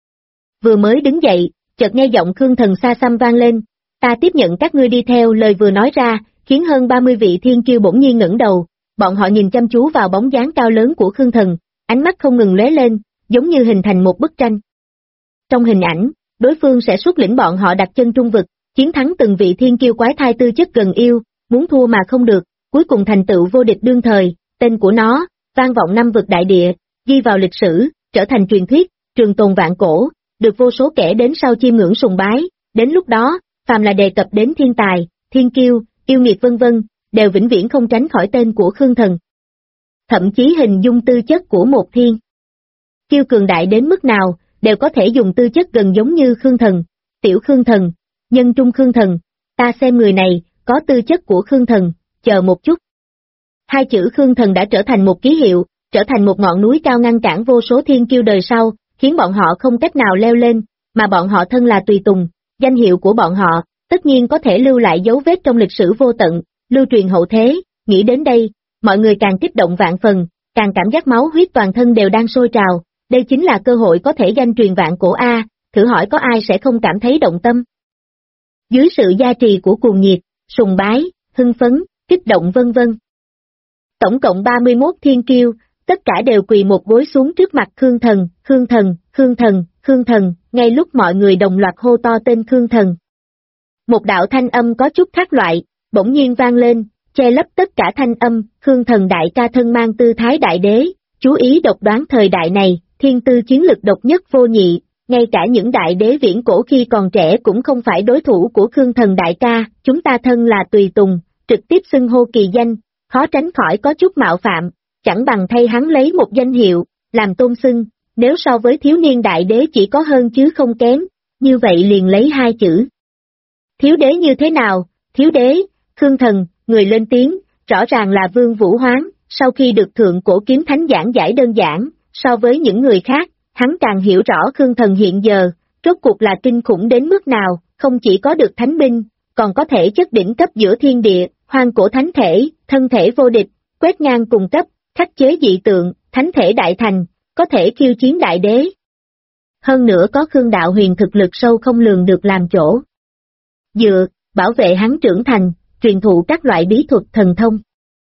Vừa mới đứng dậy, chợt nghe giọng Khương Thần xa xăm vang lên, ta tiếp nhận các ngươi đi theo. Lời vừa nói ra, khiến hơn 30 vị thiên kiêu bỗng nhiên ngẩng đầu, bọn họ nhìn chăm chú vào bóng dáng cao lớn của Khương Thần, ánh mắt không ngừng lóe lên, giống như hình thành một bức tranh. Trong hình ảnh, đối phương sẽ xuất lĩnh bọn họ đặt chân Trung Vực, chiến thắng từng vị thiên kiêu quái thai tư chất gần yêu, muốn thua mà không được, cuối cùng thành tựu vô địch đương thời, tên của nó, vang vọng 5 vực đại địa, ghi vào lịch sử, trở thành truyền thuyết, trường tồn vạn cổ, được vô số kẻ đến sau chiêm ngưỡng sùng bái, đến lúc đó, phàm là đề cập đến thiên tài, thiên kiêu, yêu nghiệt vân vân, đều vĩnh viễn không tránh khỏi tên của Khương Thần. Thậm chí hình dung tư chất của một thiên kiêu cường đại đến mức nào, đều có thể dùng tư chất gần giống như Khương Thần, tiểu Khương Thần, nhân trung Khương Thần, ta xem người này, có tư chất của Khương Thần, chờ một chút. Hai chữ Khương Thần đã trở thành một ký hiệu, trở thành một ngọn núi cao ngăn cản vô số thiên kiêu đời sau, khiến bọn họ không cách nào leo lên, mà bọn họ thân là tùy tùng, danh hiệu của bọn họ, tất nhiên có thể lưu lại dấu vết trong lịch sử vô tận, lưu truyền hậu thế. Nghĩ đến đây, mọi người càng kích động vạn phần, càng cảm giác máu huyết toàn thân đều đang sôi trào, đây chính là cơ hội có thể danh truyền vạn cổ A, thử hỏi có ai sẽ không cảm thấy động tâm. Dưới sự gia trì của cuồng nhiệt, sùng bái, hưng phấn, kích động vân vân. Tổng cộng 31 thiên kiêu, tất cả đều quỳ một gối xuống trước mặt Khương Thần, Khương Thần, Khương Thần, Khương Thần, ngay lúc mọi người đồng loạt hô to tên Khương Thần. Một đạo thanh âm có chút khác loại, bỗng nhiên vang lên, che lấp tất cả thanh âm, Khương Thần đại ca thân mang tư thái đại đế, chú ý độc đoán thời đại này, thiên tư chiến lực độc nhất vô nhị, ngay cả những đại đế viễn cổ khi còn trẻ cũng không phải đối thủ của Khương Thần đại ca, chúng ta thân là tùy tùng, trực tiếp xưng hô kỳ danh, khó tránh khỏi có chút mạo phạm, chẳng bằng thay hắn lấy một danh hiệu, làm tôn xưng, nếu so với thiếu niên đại đế chỉ có hơn chứ không kém, như vậy liền lấy hai chữ. Thiếu đế như thế nào? Thiếu đế, Khương Thần, người lên tiếng, rõ ràng là Vương Vũ Hoán, sau khi được thượng cổ kiếm thánh giảng giải đơn giản, so với những người khác, hắn càng hiểu rõ Khương Thần hiện giờ, rốt cuộc là kinh khủng đến mức nào, không chỉ có được thánh binh, còn có thể chất đỉnh cấp giữa thiên địa, hoang cổ thánh thể, thân thể vô địch, quét ngang cùng cấp, khắc chế dị tượng, thánh thể đại thành, có thể khiêu chiến đại đế. Hơn nữa có Khương Đạo Huyền thực lực sâu không lường được làm chỗ dựa, bảo vệ hắn trưởng thành, truyền thụ các loại bí thuật thần thông.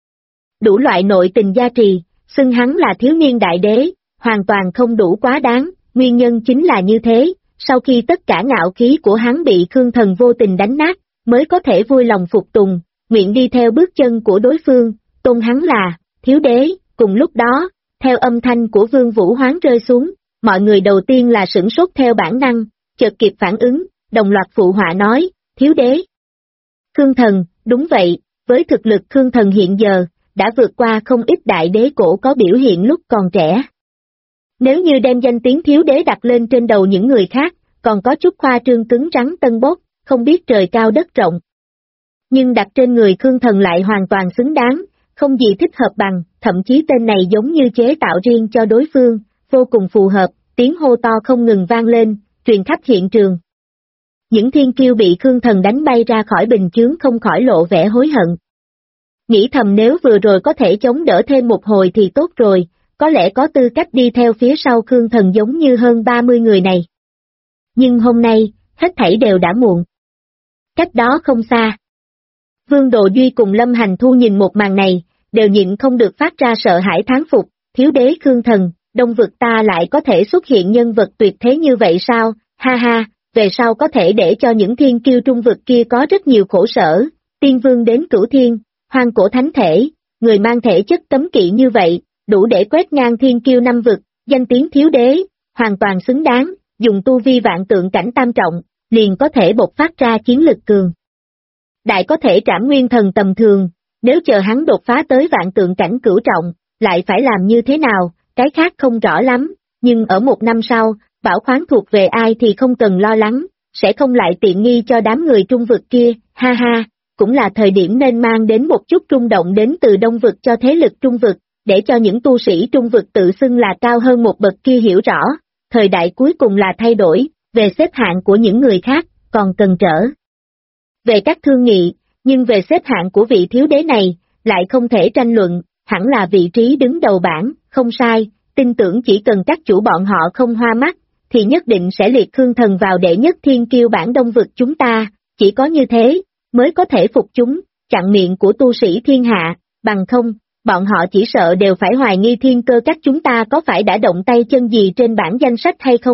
Đủ loại nội tình gia trì, xưng hắn là thiếu niên đại đế, hoàn toàn không đủ quá đáng, nguyên nhân chính là như thế, sau khi tất cả ngạo khí của hắn bị Khương Thần vô tình đánh nát, mới có thể vui lòng phục tùng, nguyện đi theo bước chân của đối phương, tôn hắn là thiếu đế. Cùng lúc đó, theo âm thanh của Vương Vũ Hoán rơi xuống, mọi người đầu tiên là sửng sốt theo bản năng, chợt kịp phản ứng, đồng loạt phụ họa nói, thiếu đế. Khương Thần, đúng vậy, với thực lực Khương Thần hiện giờ, đã vượt qua không ít đại đế cổ có biểu hiện lúc còn trẻ. Nếu như đem danh tiếng thiếu đế đặt lên trên đầu những người khác, còn có chút khoa trương cứng rắn tân bốc, không biết trời cao đất rộng. Nhưng đặt trên người Khương Thần lại hoàn toàn xứng đáng, không gì thích hợp bằng, thậm chí tên này giống như chế tạo riêng cho đối phương, vô cùng phù hợp, tiếng hô to không ngừng vang lên, truyền khắp hiện trường. Những thiên kiêu bị Khương Thần đánh bay ra khỏi bình chướng không khỏi lộ vẻ hối hận. Nghĩ thầm nếu vừa rồi có thể chống đỡ thêm một hồi thì tốt rồi, có lẽ có tư cách đi theo phía sau Khương Thần giống như hơn 30 người này. Nhưng hôm nay, hết thảy đều đã muộn. Cách đó không xa. Vương Độ Duy cùng Lâm Hành Thu nhìn một màn này, đều nhịn không được phát ra sợ hãi thán phục, thiếu đế Khương Thần, đông vực ta lại có thể xuất hiện nhân vật tuyệt thế như vậy sao, ha ha, về sau có thể để cho những thiên kiêu trung vực kia có rất nhiều khổ sở, tiên vương đến cửu thiên, hoang cổ thánh thể, người mang thể chất cấm kỵ như vậy, đủ để quét ngang thiên kiêu năm vực, danh tiếng thiếu đế, hoàn toàn xứng đáng, dùng tu vi vạn tượng cảnh tam trọng, liền có thể bộc phát ra chiến lực cường. Đại có thể trảm nguyên thần tầm thường, nếu chờ hắn đột phá tới vạn tượng cảnh cửu trọng, lại phải làm như thế nào, cái khác không rõ lắm, nhưng ở một năm sau, bảo khoáng thuộc về ai thì không cần lo lắng, sẽ không lại tiện nghi cho đám người trung vực kia, ha ha, cũng là thời điểm nên mang đến một chút rung động đến từ đông vực cho thế lực trung vực, để cho những tu sĩ trung vực tự xưng là cao hơn một bậc kia hiểu rõ, thời đại cuối cùng là thay đổi, về xếp hạng của những người khác, còn cần trở về các thương nghị, nhưng về xếp hạng của vị thiếu đế này, lại không thể tranh luận, hẳn là vị trí đứng đầu bảng, không sai, tin tưởng chỉ cần các chủ bọn họ không hoa mắt, thì nhất định sẽ liệt Khương Thần vào đệ nhất thiên kiêu bảng đông vực chúng ta, chỉ có như thế, mới có thể phục chúng, chặn miệng của tu sĩ thiên hạ, bằng không, bọn họ chỉ sợ đều phải hoài nghi thiên cơ các chúng ta có phải đã động tay chân gì trên bảng danh sách hay không.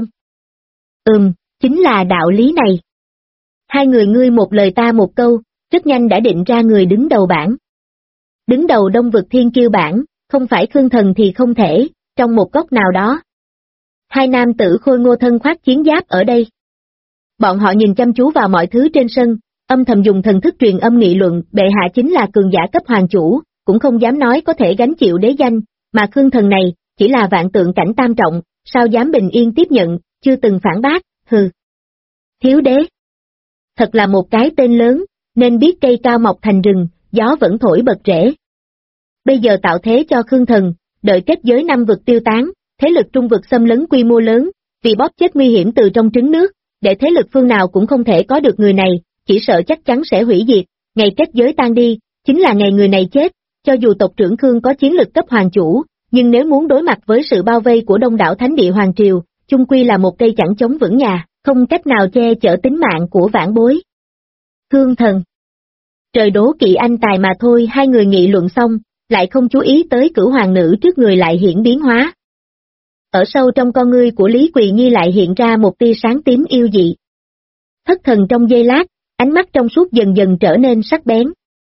Chính là đạo lý này. Hai người ngươi một lời ta một câu, rất nhanh đã định ra người đứng đầu bảng. Đứng đầu đông vực thiên kiêu bảng, không phải Khương Thần thì không thể, trong một góc nào đó. Hai nam tử khôi ngô thân khoác chiến giáp ở đây. Bọn họ nhìn chăm chú vào mọi thứ trên sân, âm thầm dùng thần thức truyền âm nghị luận, bệ hạ chính là cường giả cấp hoàng chủ, cũng không dám nói có thể gánh chịu đế danh, mà Khương Thần này, chỉ là vạn tượng cảnh tam trọng, sao dám bình yên tiếp nhận, chưa từng phản bác, hừ. Thiếu đế. Thật là một cái tên lớn, nên biết cây cao mọc thành rừng, gió vẫn thổi bật rễ. Bây giờ tạo thế cho Khương Thần, đợi kết giới năm vực tiêu tán, thế lực trung vực xâm lấn quy mô lớn, vì bóp chết nguy hiểm từ trong trứng nước, để thế lực phương nào cũng không thể có được người này, chỉ sợ chắc chắn sẽ hủy diệt, ngày kết giới tan đi, chính là ngày người này chết, cho dù tộc trưởng Khương có chiến lực cấp hoàng chủ, nhưng nếu muốn đối mặt với sự bao vây của đông đảo thánh địa hoàng triều, chung quy là một cây chẳng chống vững nhà, không cách nào che chở tính mạng của vãn bối. Khương Thần. Trời đố kỵ anh tài mà thôi, hai người nghị luận xong, lại không chú ý tới cửu hoàng nữ trước người lại hiển biến hóa. Ở sâu trong con ngươi của Lý Quỳ Nhi lại hiện ra một tia sáng tím yêu dị. Thất thần trong giây lát, ánh mắt trong suốt dần dần trở nên sắc bén.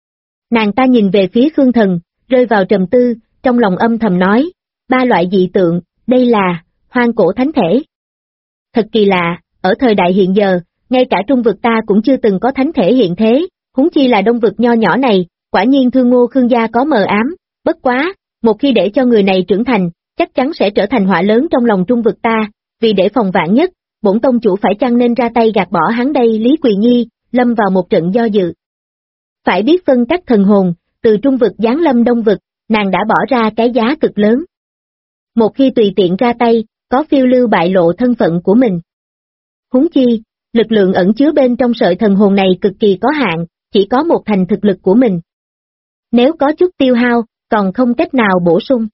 Nàng ta nhìn về phía Khương Thần, rơi vào trầm tư, trong lòng âm thầm nói, 3 loại dị tượng, đây là hoang cổ thánh thể. Thật kỳ lạ, ở thời đại hiện giờ, ngay cả trung vực ta cũng chưa từng có thánh thể hiện thế, huống chi là đông vực nho nhỏ này, quả nhiên Thương Ngô Khương gia có mờ ám, bất quá, một khi để cho người này trưởng thành, chắc chắn sẽ trở thành họa lớn trong lòng trung vực ta, vì để phòng vạn nhất, bổn tông chủ phải chăng nên ra tay gạt bỏ hắn đây. Lý Quỳ Nhi lâm vào một trận do dự. Phải biết phân tách thần hồn, từ trung vực giáng lâm đông vực, nàng đã bỏ ra cái giá cực lớn. Một khi tùy tiện ra tay, có phiêu lưu bại lộ thân phận của mình. Huống chi, lực lượng ẩn chứa bên trong sợi thần hồn này cực kỳ có hạn, chỉ có 1/10 thực lực của mình. Nếu có chút tiêu hao, còn không cách nào bổ sung.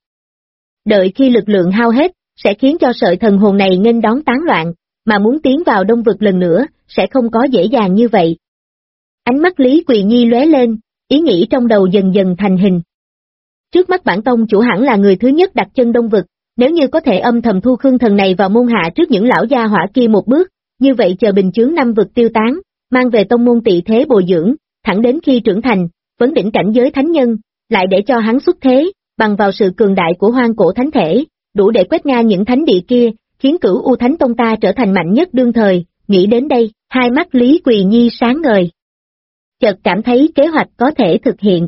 Đợi khi lực lượng hao hết, sẽ khiến cho sợi thần hồn này nghênh đón tán loạn, mà muốn tiến vào đông vực lần nữa, sẽ không có dễ dàng như vậy. Ánh mắt Lý Quỳ Nhi lóe lên, ý nghĩ trong đầu dần dần thành hình. Trước mắt bản tông chủ hẳn là người thứ nhất đặt chân đông vực, nếu như có thể âm thầm thu Khương Thần này vào môn hạ trước những lão gia hỏa kia một bước, như vậy chờ bình chướng 5 vực tiêu tán, mang về tông môn tị thế bồi dưỡng, thẳng đến khi trưởng thành, vấn đỉnh cảnh giới thánh nhân, lại để cho hắn xuất thế, bằng vào sự cường đại của hoang cổ thánh thể, đủ để quét ngang những thánh địa kia, khiến Cửu U Thánh Tông ta trở thành mạnh nhất đương thời. Nghĩ đến đây, hai mắt Lý Quỳ Nhi sáng ngời. Chợt cảm thấy kế hoạch có thể thực hiện.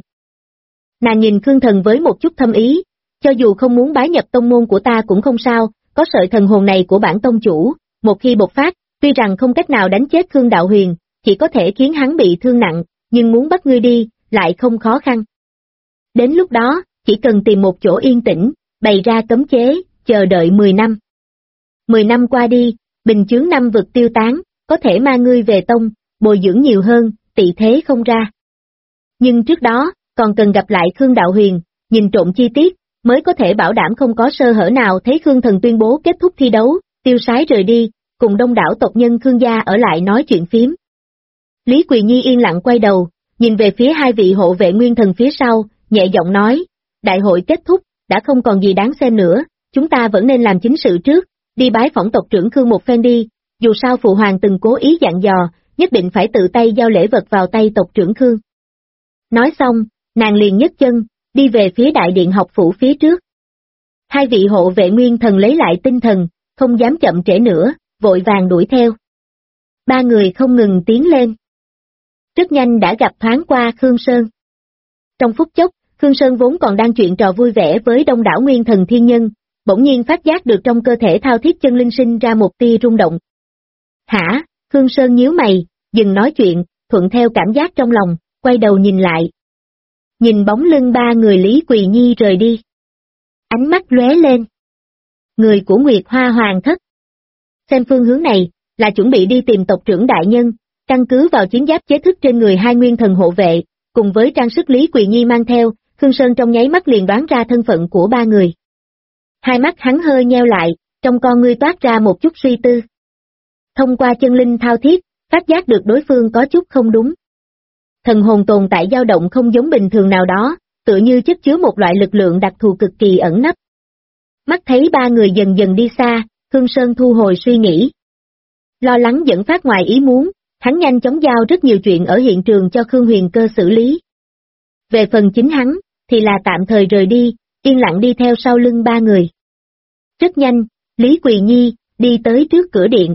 Nàng nhìn Khương Thần với một chút thâm ý, cho dù không muốn bái nhập tông môn của ta cũng không sao, có sợi thần hồn này của bản tông chủ, một khi bộc phát, tuy rằng không cách nào đánh chết Khương Đạo Huyền, chỉ có thể khiến hắn bị thương nặng, nhưng muốn bắt ngươi đi, lại không khó khăn. Đến lúc đó, chỉ cần tìm một chỗ yên tĩnh, bày ra cấm chế, chờ đợi 10 năm. 10 năm qua đi, bình chướng 5 vực tiêu tán, có thể mang ngươi về tông, bồi dưỡng nhiều hơn, tị thế không ra. Nhưng trước đó, còn cần gặp lại Khương Đạo Huyền, nhìn trộm chi tiết, mới có thể bảo đảm không có sơ hở nào. Thấy Khương Thần tuyên bố kết thúc thi đấu, tiêu sái rời đi, cùng đông đảo tộc nhân Khương gia ở lại nói chuyện phiếm. Lý Quỳ Nhi yên lặng quay đầu, nhìn về phía hai vị hộ vệ nguyên thần phía sau, nhẹ giọng nói, đại hội kết thúc, đã không còn gì đáng xem nữa, chúng ta vẫn nên làm chính sự trước, đi bái phỏng tộc trưởng Khương một phen đi, dù sao phụ hoàng từng cố ý dặn dò, nhất định phải tự tay giao lễ vật vào tay tộc trưởng Khương. Nói xong, nàng liền nhấc chân, đi về phía đại điện học phủ phía trước. Hai vị hộ vệ nguyên thần lấy lại tinh thần, không dám chậm trễ nữa, vội vàng đuổi theo. Ba người không ngừng tiến lên. Rất nhanh đã gặp thoáng qua Khương Sơn. Trong phút chốc, Khương Sơn vốn còn đang chuyện trò vui vẻ với đông đảo nguyên thần thiên nhân, bỗng nhiên phát giác được trong cơ thể thao thiết chân linh sinh ra một tia rung động. Hả? Khương Sơn nhíu mày, dừng nói chuyện, thuận theo cảm giác trong lòng, quay đầu nhìn lại. Nhìn bóng lưng ba người Lý Quỳ Nhi rời đi. Ánh mắt lóe lên. Người của Nguyệt Hoa Hoàng thất. Xem phương hướng này, là chuẩn bị đi tìm tộc trưởng đại nhân, căn cứ vào chiến giáp chế thức trên người hai nguyên thần hộ vệ, cùng với trang sức Lý Quỳ Nhi mang theo, Khương Sơn trong nháy mắt liền đoán ra thân phận của ba người. Hai mắt hắn hơi nheo lại, trong con ngươi toát ra một chút suy tư. Thông qua chân linh thao thiết, phát giác được đối phương có chút không đúng. Thần hồn tồn tại dao động không giống bình thường nào đó, tựa như chất chứa một loại lực lượng đặc thù cực kỳ ẩn nấp. Mắt thấy ba người dần dần đi xa, Khương Sơn thu hồi suy nghĩ. Lo lắng dẫn phát ngoài ý muốn, hắn nhanh chóng giao rất nhiều chuyện ở hiện trường cho Khương Huyền Cơ xử lý. Về phần chính hắn, thì là tạm thời rời đi, yên lặng đi theo sau lưng ba người. Rất nhanh, Lý Quỳ Nhi đi tới trước cửa điện.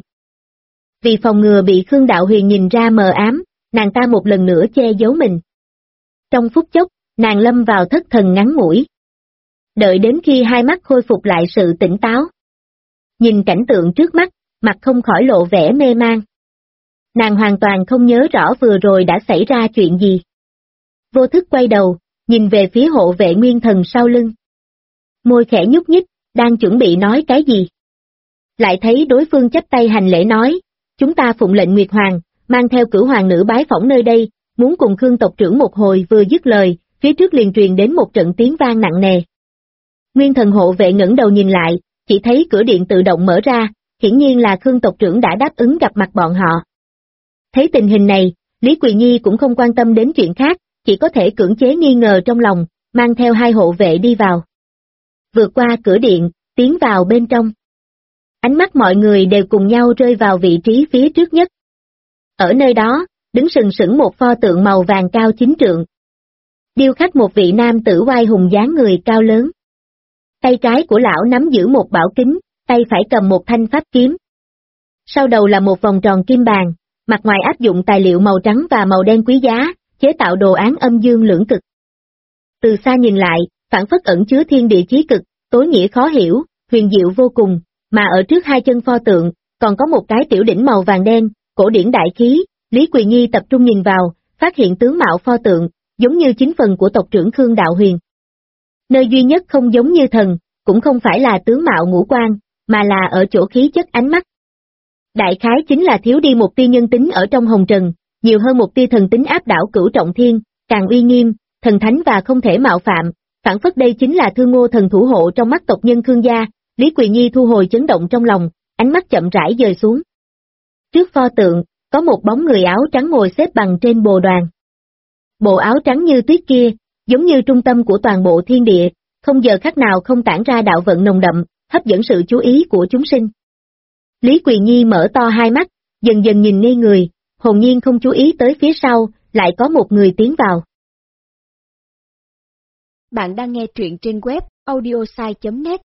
Vì phòng ngừa bị Khương Đạo Huyền nhìn ra mờ ám, nàng ta một lần nữa che giấu mình. Trong phút chốc, nàng lâm vào thất thần ngắn ngủi. Đợi đến khi hai mắt khôi phục lại sự tỉnh táo. Nhìn cảnh tượng trước mắt, mặt không khỏi lộ vẻ mê man. Nàng hoàn toàn không nhớ rõ vừa rồi đã xảy ra chuyện gì. Vô thức quay đầu, nhìn về phía hộ vệ nguyên thần sau lưng. Môi khẽ nhúc nhích, đang chuẩn bị nói cái gì. Lại thấy đối phương chắp tay hành lễ nói, chúng ta phụng lệnh Nguyệt Hoàng, mang theo Cửu Hoàng nữ bái phỏng nơi đây, muốn cùng Khương tộc trưởng một hồi. Vừa dứt lời, phía trước liền truyền đến một trận tiếng vang nặng nề. Nguyên thần hộ vệ ngẩng đầu nhìn lại, chỉ thấy cửa điện tự động mở ra, hiển nhiên là Khương tộc trưởng đã đáp ứng gặp mặt bọn họ. Thấy tình hình này, Lý Quỳ Nhi cũng không quan tâm đến chuyện khác, chỉ có thể cưỡng chế nghi ngờ trong lòng, mang theo hai hộ vệ đi vào. Vượt qua cửa điện, tiến vào bên trong. Ánh mắt mọi người đều cùng nhau rơi vào vị trí phía trước nhất. Ở nơi đó, đứng sừng sững một pho tượng màu vàng cao 9 trượng. điêu khắc một vị nam tử oai hùng dáng người cao lớn. Tay trái của lão nắm giữ một bảo kính, tay phải cầm một thanh pháp kiếm. Sau đầu là một vòng tròn kim bàn, mặt ngoài áp dụng tài liệu màu trắng và màu đen quý giá, chế tạo đồ án âm dương lưỡng cực. Từ xa nhìn lại, phảng phất ẩn chứa thiên địa chí cực, tối nghĩa khó hiểu, huyền diệu vô cùng, mà ở trước hai chân pho tượng, còn có một cái tiểu đỉnh màu vàng đen, cổ điển đại khí. Lý Quỳ Nhi tập trung nhìn vào, phát hiện tướng mạo pho tượng, giống như chính phần của tộc trưởng Khương Đạo Huyền. Nơi duy nhất không giống như thần, cũng không phải là tướng mạo ngũ quan, mà là ở chỗ khí chất ánh mắt. Đại khái chính là thiếu đi một tia nhân tính ở trong hồng trần, nhiều hơn một tia thần tính áp đảo cửu trọng thiên, càng uy nghiêm, thần thánh và không thể mạo phạm, phản phất đây chính là Thương Ngô thần thủ hộ trong mắt tộc nhân Khương gia. Lý Quỳ Nhi thu hồi chấn động trong lòng, ánh mắt chậm rãi dời xuống. Trước pho tượng, có một bóng người áo trắng ngồi xếp bằng trên bồ đoàn. Bộ áo trắng như tuyết kia, giống như trung tâm của toàn bộ thiên địa, không giờ khắc nào không tản ra đạo vận nồng đậm, hấp dẫn sự chú ý của chúng sinh. Lý Quỳ Nhi mở to hai mắt, dần dần nhìn ngây người, hồn nhiên không chú ý tới phía sau, lại có một người tiến vào. Bạn đang nghe truyện trên web audiosai.net.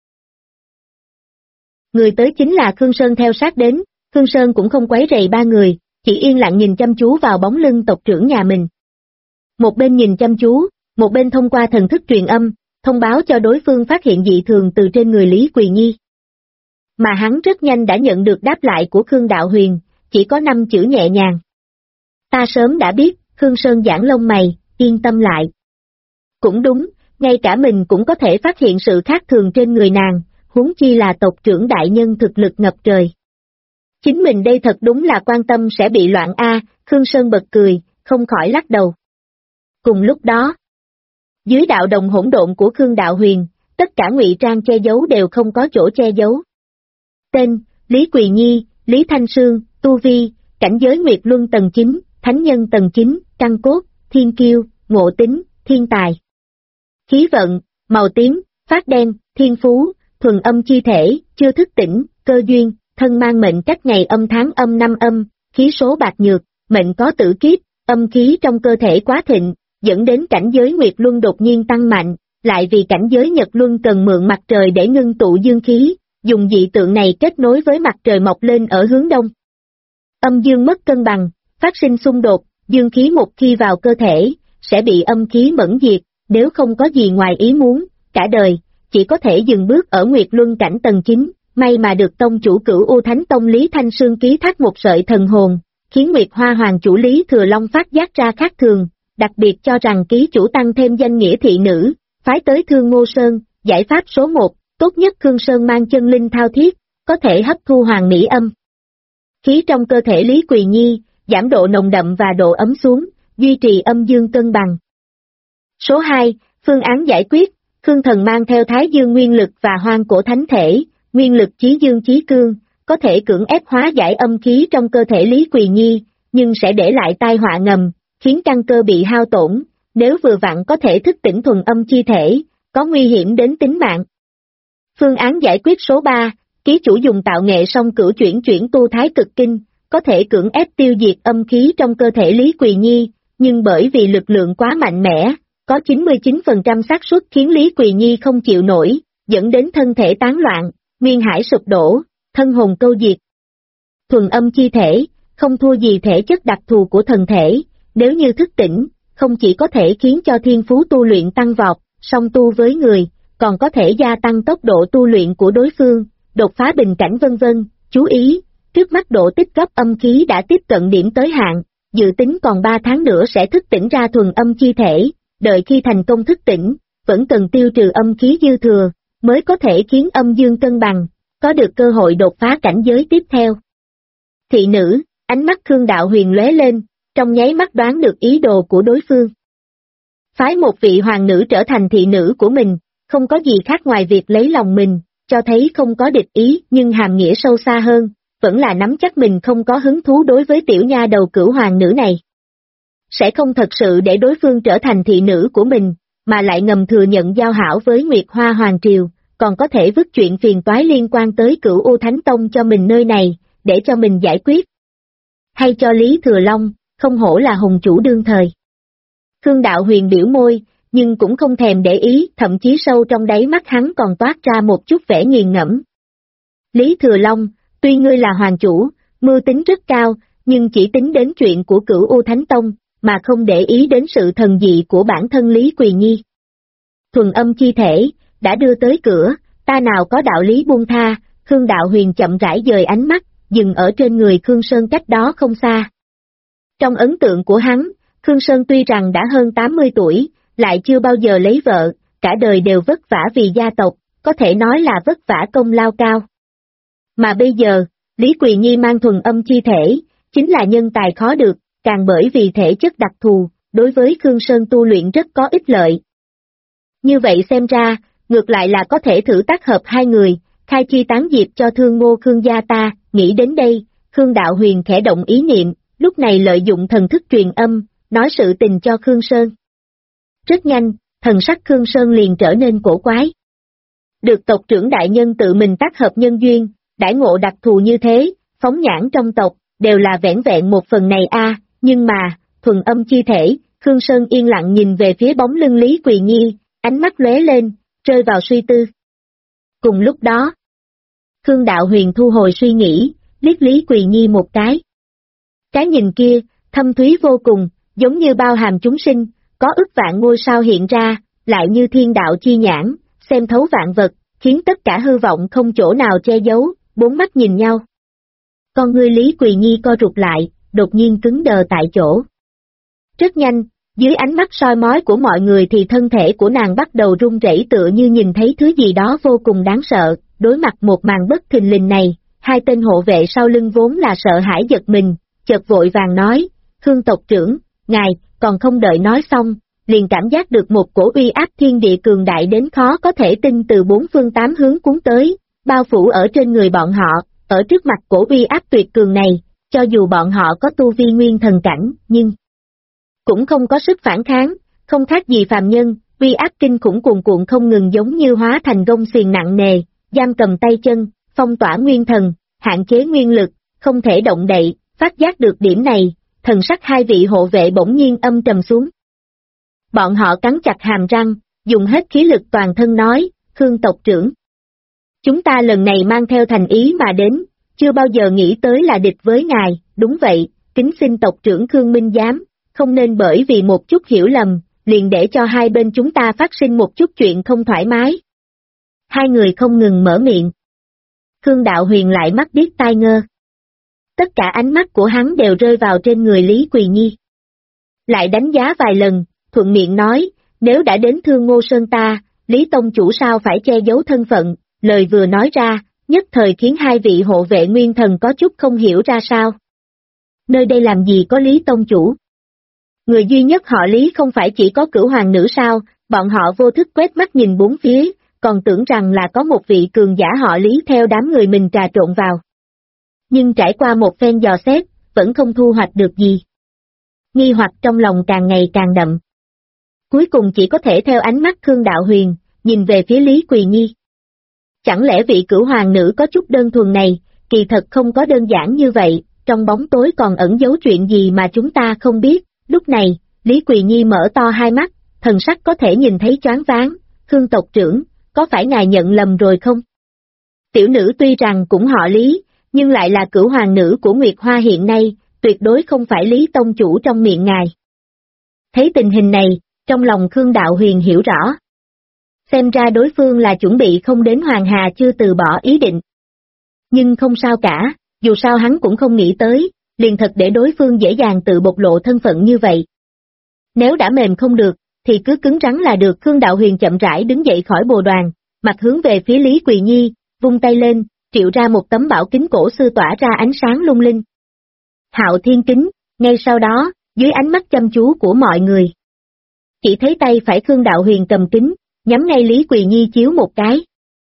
Người tới chính là Khương Sơn theo sát đến, Khương Sơn cũng không quấy rầy ba người, chỉ yên lặng nhìn chăm chú vào bóng lưng tộc trưởng nhà mình. Một bên nhìn chăm chú, một bên thông qua thần thức truyền âm, thông báo cho đối phương phát hiện dị thường từ trên người Lý Quỳ Nhi. Mà hắn rất nhanh đã nhận được đáp lại của Khương Đạo Huyền, chỉ có 5 chữ nhẹ nhàng. Ta sớm đã biết, Khương Sơn giãn lông mày, yên tâm lại. Cũng đúng, ngay cả mình cũng có thể phát hiện sự khác thường trên người nàng, huống chi là tộc trưởng đại nhân thực lực ngập trời. Chính mình đây thật đúng là quan tâm sẽ bị loạn a. Khương Sơn bật cười, không khỏi lắc đầu. Cùng lúc đó, dưới đạo đồng hỗn độn của Khương Đạo Huyền, tất cả ngụy trang che giấu đều không có chỗ che giấu. Tên, Lý Quỳ Nhi, Lý Thanh Sương, tu vi, cảnh giới Nguyệt Luân tầng 9, Thánh Nhân tầng 9, căn cốt, thiên kiêu, ngộ tính, thiên tài. Khí vận, màu tím, phát đen, thiên phú, thuần âm chi thể, chưa thức tỉnh, cơ duyên, thân mang mệnh cách ngày âm tháng âm năm âm, khí số bạc nhược, mệnh có tử kiếp, âm khí trong cơ thể quá thịnh, dẫn đến cảnh giới Nguyệt Luân đột nhiên tăng mạnh, lại vì cảnh giới Nhật Luân cần mượn mặt trời để ngưng tụ dương khí, dùng dị tượng này kết nối với mặt trời mọc lên ở hướng đông. Âm dương mất cân bằng, phát sinh xung đột, dương khí một khi vào cơ thể, sẽ bị âm khí mẫn diệt, nếu không có gì ngoài ý muốn, cả đời, chỉ có thể dừng bước ở Nguyệt Luân cảnh tầng 9, may mà được tông chủ Cửu U Thánh Tông Lý Thanh Sương ký thác một sợi thần hồn, khiến Nguyệt Hoa Hoàng chủ Lý Thừa Long phát giác ra khác thường, đặc biệt cho rằng ký chủ tăng thêm danh nghĩa thị nữ, phái tới Thương Ngô Sơn, giải pháp số 1, tốt nhất Khương Sơn mang chân linh thao thiết, có thể hấp thu hoàng mỹ âm. Khí trong cơ thể Lý Quỳ Nhi, giảm độ nồng đậm và độ ấm xuống, duy trì âm dương cân bằng. Số 2, phương án giải quyết, Khương Thần mang theo Thái Dương nguyên lực và Hoang Cổ Thánh Thể, nguyên lực chí dương chí cương, có thể cưỡng ép hóa giải âm khí trong cơ thể Lý Quỳ Nhi, nhưng sẽ để lại tai họa ngầm, khiến căn cơ bị hao tổn, nếu vừa vặn có thể thức tỉnh thuần âm chi thể, có nguy hiểm đến tính mạng. Phương án giải quyết số 3, ký chủ dùng tạo nghệ song cửu chuyển tu thái cực kinh, có thể cưỡng ép tiêu diệt âm khí trong cơ thể Lý Quỳ Nhi, nhưng bởi vì lực lượng quá mạnh mẽ, có 99% xác suất khiến Lý Quỳ Nhi không chịu nổi, dẫn đến thân thể tán loạn, nguyên hải sụp đổ, thân hồn câu diệt. Thuần âm chi thể, không thua gì thể chất đặc thù của thần thể, nếu như thức tỉnh, không chỉ có thể khiến cho thiên phú tu luyện tăng vọt, song tu với người, còn có thể gia tăng tốc độ tu luyện của đối phương, đột phá bình cảnh vân vân. Chú ý, trước mắt độ tích góp âm khí đã tiếp cận điểm tới hạn, dự tính còn 3 tháng nữa sẽ thức tỉnh ra thuần âm chi thể, đợi khi thành công thức tỉnh, vẫn cần tiêu trừ âm khí dư thừa, mới có thể khiến âm dương cân bằng, có được cơ hội đột phá cảnh giới tiếp theo. Thị nữ, ánh mắt Khương Đạo Huyền lóe lên, trong nháy mắt đoán được ý đồ của đối phương. Phái một vị hoàng nữ trở thành thị nữ của mình, không có gì khác ngoài việc lấy lòng mình, cho thấy không có địch ý, nhưng hàm nghĩa sâu xa hơn, vẫn là nắm chắc mình không có hứng thú đối với tiểu nha đầu Cửu hoàng nữ này. Sẽ không thật sự để đối phương trở thành thị nữ của mình, mà lại ngầm thừa nhận giao hảo với Nguyệt Hoa Hoàng Triều, còn có thể vứt chuyện phiền toái liên quan tới Cửu U Thánh Tông cho mình nơi này, để cho mình giải quyết. Hay cho Lý Thừa Long, không hổ là hùng chủ đương thời. Khương Đạo Huyền biểu môi, nhưng cũng không thèm để ý, thậm chí sâu trong đáy mắt hắn còn toát ra một chút vẻ nghiền ngẫm. Lý Thừa Long, tuy ngươi là hoàng chủ, mưu tính rất cao, nhưng chỉ tính đến chuyện của Cửu U Thánh Tông, mà không để ý đến sự thần dị của bản thân Lý Quỳ Nhi. Thuần âm chi thể, đã đưa tới cửa, ta nào có đạo lý buông tha. Khương Đạo Huyền chậm rãi dời ánh mắt, dừng ở trên người Khương Sơn cách đó không xa. Trong ấn tượng của hắn, Khương Sơn tuy rằng đã hơn 80 tuổi, lại chưa bao giờ lấy vợ, cả đời đều vất vả vì gia tộc, có thể nói là vất vả công lao cao. Mà bây giờ, Lý Quỳ Nhi mang thuần âm chi thể, chính là nhân tài khó được, càng bởi vì thể chất đặc thù, đối với Khương Sơn tu luyện rất có ích lợi. Như vậy xem ra, ngược lại là có thể thử tác hợp hai người, khai chi tán diệp cho Thương Ngô Khương gia ta. Nghĩ đến đây, Khương Đạo Huyền khẽ động ý niệm, lúc này lợi dụng thần thức truyền âm, nói sự tình cho Khương Sơn. Rất nhanh, thần sắc Khương Sơn liền trở nên cổ quái. Được tộc trưởng đại nhân tự mình tác hợp nhân duyên, đãi ngộ đặc thù như thế, phóng nhãn trong tộc, đều là vẻn vẹn một phần này nhưng mà, thuần âm chi thể, Khương Sơn yên lặng nhìn về phía bóng lưng Lý Quỳ Nhi, ánh mắt lóe lên, rơi vào suy tư. Cùng lúc đó, Khương Đạo Huyền thu hồi suy nghĩ, liếc Lý Quỳ Nhi một cái. Cái nhìn kia, thâm thúy vô cùng, giống như bao hàm chúng sinh, có ức vạn ngôi sao hiện ra, lại như thiên đạo chi nhãn, xem thấu vạn vật, khiến tất cả hư vọng không chỗ nào che giấu, bốn mắt nhìn nhau. Con ngươi Lý Quỳ Nhi co rụt lại, đột nhiên cứng đờ tại chỗ. Rất nhanh, dưới ánh mắt soi mói của mọi người thì thân thể của nàng bắt đầu run rẩy tựa như nhìn thấy thứ gì đó vô cùng đáng sợ. Đối mặt một màn bất thình lình này, hai tên hộ vệ sau lưng vốn là sợ hãi giật mình, chợt vội vàng nói, Khương tộc trưởng, ngài, còn không đợi nói xong, liền cảm giác được một cổ uy áp thiên địa cường đại đến khó có thể tin từ bốn phương tám hướng cuốn tới, bao phủ ở trên người bọn họ. Ở trước mặt cổ uy áp tuyệt cường này, cho dù bọn họ có tu vi nguyên thần cảnh, nhưng cũng không có sức phản kháng, không khác gì phàm nhân. Uy áp kinh khủng cuồn cuộn không ngừng, giống như hóa thành gông xiềng nặng nề, giam cầm tay chân, phong tỏa nguyên thần, hạn chế nguyên lực, không thể động đậy. Phát giác được điểm này, thần sắc hai vị hộ vệ bỗng nhiên âm trầm xuống. Bọn họ cắn chặt hàm răng, dùng hết khí lực toàn thân nói, Khương tộc trưởng, chúng ta lần này mang theo thành ý mà đến, chưa bao giờ nghĩ tới là địch với ngài. Đúng vậy, kính xin tộc trưởng Khương Minh Giám, không nên bởi vì một chút hiểu lầm, liền để cho hai bên chúng ta phát sinh một chút chuyện không thoải mái. Hai người không ngừng mở miệng. Khương Đạo Huyền lại mắt điếc tai ngơ. Tất cả ánh mắt của hắn đều rơi vào trên người Lý Quỳ Nhi. Lại đánh giá vài lần, thuận miệng nói, nếu đã đến Thương Ngô Sơn ta, Lý Tông chủ sao phải che giấu thân phận. Lời vừa nói ra, nhất thời khiến hai vị hộ vệ nguyên thần có chút không hiểu ra sao. Nơi đây làm gì có Lý Tông chủ? Người duy nhất họ Lý không phải chỉ có Cửu Hoàng nữ sao? Bọn họ vô thức quét mắt nhìn bốn phía, còn tưởng rằng là có một vị cường giả họ Lý theo đám người mình trà trộn vào. Nhưng trải qua một phen dò xét, vẫn không thu hoạch được gì. Nghi hoặc trong lòng càng ngày càng đậm. Cuối cùng chỉ có thể theo ánh mắt Khương Đạo Huyền, nhìn về phía Lý Quỳ Nhi. Chẳng lẽ vị Cửu Hoàng nữ có chút đơn thuần này, kỳ thật không có đơn giản như vậy, trong bóng tối còn ẩn giấu chuyện gì mà chúng ta không biết. Lúc này, Lý Quỳ Nhi mở to hai mắt, thần sắc có thể nhìn thấy choáng váng. Khương tộc trưởng, có phải ngài nhận lầm rồi không? Tiểu nữ tuy rằng cũng họ Lý, nhưng lại là Cửu Hoàng nữ của Nguyệt Hoa hiện nay, tuyệt đối không phải Lý Tông chủ trong miệng ngài. Thấy tình hình này, trong lòng Khương Đạo Huyền hiểu rõ. Xem ra đối phương là chuẩn bị không đến Hoàng Hà, chưa từ bỏ ý định. Nhưng không sao cả, dù sao hắn cũng không nghĩ tới, liền thật để đối phương dễ dàng tự bộc lộ thân phận như vậy. Nếu đã mềm không được, thì cứ cứng rắn là được. Khương Đạo Huyền chậm rãi đứng dậy khỏi bồ đoàn, mặt hướng về phía Lý Quỳ Nhi, vung tay lên, triệu ra một tấm bảo kính cổ xưa tỏa ra ánh sáng lung linh. Hạo Thiên Kính. Ngay sau đó, dưới ánh mắt chăm chú của mọi người, chỉ thấy tay phải Khương Đạo Huyền cầm kính, nhắm ngay Lý Quỳ Nhi chiếu một cái.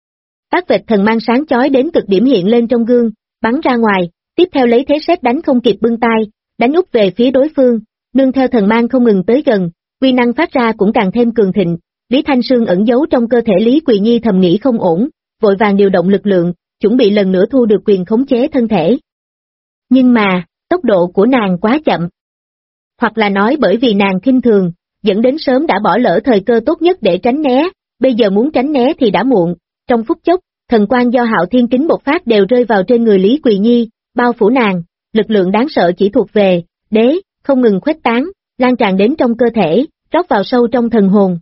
Các vệt thần mang sáng chói đến cực điểm hiện lên trong gương, bắn ra ngoài, tiếp theo lấy thế sét đánh không kịp bưng tay, đánh úp về phía đối phương, nương theo thần mang không ngừng tới gần, uy năng phát ra cũng càng thêm cường thịnh. Lý Thanh Sương ẩn giấu trong cơ thể Lý Quỳ Nhi thầm nghĩ không ổn, vội vàng điều động lực lượng, chuẩn bị lần nữa thu được quyền khống chế thân thể. Nhưng mà, tốc độ của nàng quá chậm. Hoặc là nói bởi vì nàng khinh thường, dẫn đến sớm đã bỏ lỡ thời cơ tốt nhất để tránh né, bây giờ muốn tránh né thì đã muộn. Trong phút chốc, thần quang do Hạo Thiên Kính bộc phát đều rơi vào trên người Lý Quỳ Nhi, bao phủ nàng, lực lượng đáng sợ chỉ thuộc về đế, không ngừng khuếch tán, lan tràn đến trong cơ thể, rót vào sâu trong thần hồn.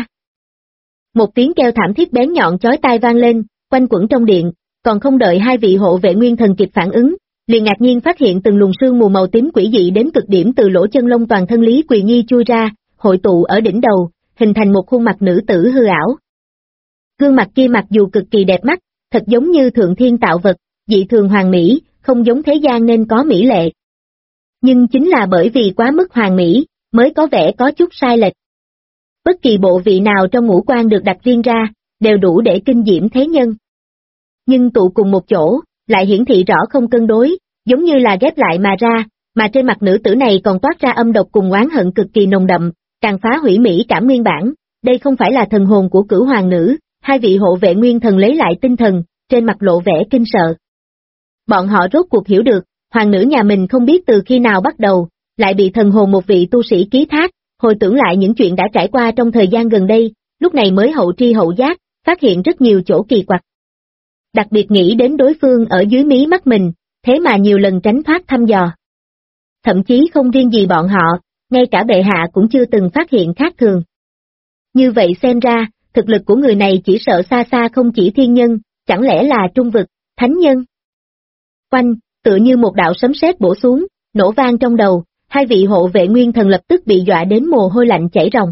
Một tiếng kêu thảm thiết bén nhọn chói tai vang lên, quanh quẩn trong điện, còn không đợi hai vị hộ vệ nguyên thần kịp phản ứng, liền ngạc nhiên phát hiện từng luồng sương mù màu tím quỷ dị đến cực điểm từ lỗ chân lông toàn thân Lý Quỳ Nhi chui ra, hội tụ ở đỉnh đầu, hình thành một khuôn mặt nữ tử hư ảo. Gương mặt kia mặc dù cực kỳ đẹp mắt, thật giống như thượng thiên tạo vật, dị thường hoàn mỹ, không giống thế gian nên có mỹ lệ. Nhưng chính là bởi vì quá mức hoàn mỹ, mới có vẻ có chút sai lệch. Bất kỳ bộ vị nào trong ngũ quan được đặt riêng ra, đều đủ để kinh diễm thế nhân. Nhưng tụ cùng một chỗ, lại hiển thị rõ không cân đối, giống như là ghép lại mà ra, mà trên mặt nữ tử này còn toát ra âm độc cùng oán hận cực kỳ nồng đậm, càng phá hủy mỹ cảm nguyên bản. Đây không phải là thần hồn của Cửu Hoàng Nữ. Hai vị hộ vệ nguyên thần lấy lại tinh thần, trên mặt lộ vẻ kinh sợ. Bọn họ rốt cuộc hiểu được, hoàng nữ nhà mình không biết từ khi nào bắt đầu, lại bị thần hồn một vị tu sĩ ký thác, hồi tưởng lại những chuyện đã trải qua trong thời gian gần đây, lúc này mới hậu tri hậu giác, phát hiện rất nhiều chỗ kỳ quặc. Đặc biệt nghĩ đến đối phương ở dưới mí mắt mình, thế mà nhiều lần tránh thoát thăm dò. Thậm chí không riêng gì bọn họ, ngay cả bệ hạ cũng chưa từng phát hiện khác thường. Như vậy xem ra, thực lực của người này chỉ sợ xa xa không chỉ thiên nhân, chẳng lẽ là trung vực, thánh nhân. Oanh, tựa như một đạo sấm sét bổ xuống, nổ vang trong đầu, hai vị hộ vệ nguyên thần lập tức bị dọa đến mồ hôi lạnh chảy ròng.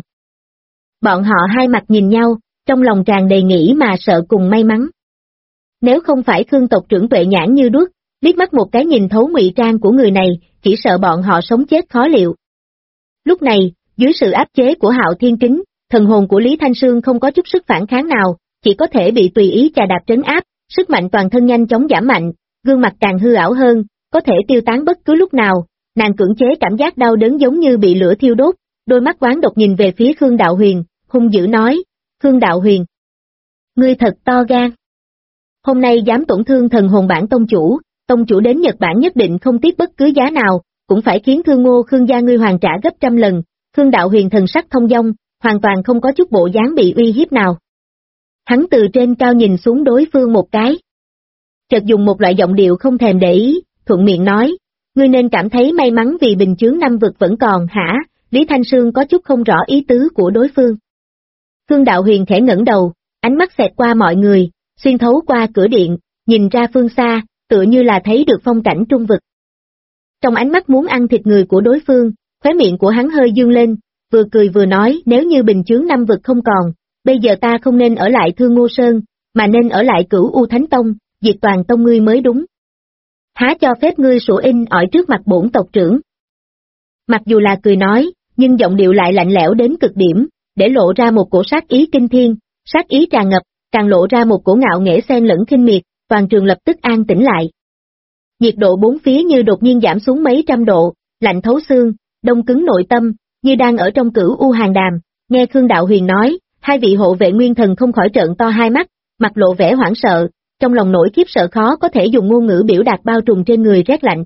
Bọn họ hai mặt nhìn nhau, trong lòng tràn đầy nghĩ mà sợ cùng may mắn. Nếu không phải Khương tộc trưởng tuệ nhãn như đuốc, liếc mắt một cái nhìn thấu ngụy trang của người này, chỉ sợ bọn họ sống chết khó liệu. Lúc này, dưới sự áp chế của Hạo Thiên Kính, thần hồn của Lý Thanh Sương không có chút sức phản kháng nào, chỉ có thể bị tùy ý chà đạp trấn áp, sức mạnh toàn thân nhanh chóng giảm mạnh, gương mặt càng hư ảo hơn, có thể tiêu tán bất cứ lúc nào, nàng cưỡng chế cảm giác đau đớn giống như bị lửa thiêu đốt, đôi mắt oán độc nhìn về phía Khương Đạo Huyền, hung dữ nói, Khương Đạo Huyền, ngươi thật to gan. Hôm nay dám tổn thương thần hồn bản tông chủ đến Nhật Bản nhất định không tiếc bất cứ giá nào, cũng phải khiến Thương Ngô Khương gia ngươi hoàn trả gấp trăm lần. Khương Đạo Huyền thần sắc thông dong, hoàn toàn không có chút bộ dáng bị uy hiếp nào. Hắn từ trên cao nhìn xuống đối phương một cái. Chợt dùng một loại giọng điệu không thèm để ý, thuận miệng nói, ngươi nên cảm thấy may mắn vì bình chướng năm vực vẫn còn hả? Lý Thanh Sương có chút không rõ ý tứ của đối phương. Khương Đạo Huyền khẽ ngẩng đầu, ánh mắt xẹt qua mọi người, xuyên thấu qua cửa điện, nhìn ra phương xa, tựa như là thấy được phong cảnh trung vực. Trong ánh mắt muốn ăn thịt người của đối phương, khóe miệng của hắn hơi dương lên, vừa cười vừa nói, nếu như bình chướng năm vực không còn, bây giờ ta không nên ở lại Thương Ngô Sơn, mà nên ở lại Cửu U Thánh Tông, diệt toàn tông ngươi mới đúng. Há cho phép ngươi sủa in ỏi trước mặt bổn tộc trưởng. Mặc dù là cười nói, nhưng giọng điệu lại lạnh lẽo đến cực điểm, để lộ ra một cổ sát ý kinh thiên, sát ý tràn ngập, càng lộ ra một cổ ngạo nghễ xen lẫn khinh miệt, toàn trường lập tức an tĩnh lại. Nhiệt độ bốn phía như đột nhiên giảm xuống mấy trăm độ, lạnh thấu xương, đông cứng nội tâm, như đang ở trong Cửu U Hàng Đàm. Nghe Khương Đạo Huyền nói, hai vị hộ vệ nguyên thần không khỏi trợn to hai mắt, mặt lộ vẻ hoảng sợ, trong lòng nỗi khiếp sợ khó có thể dùng ngôn ngữ biểu đạt bao trùm trên người rét lạnh.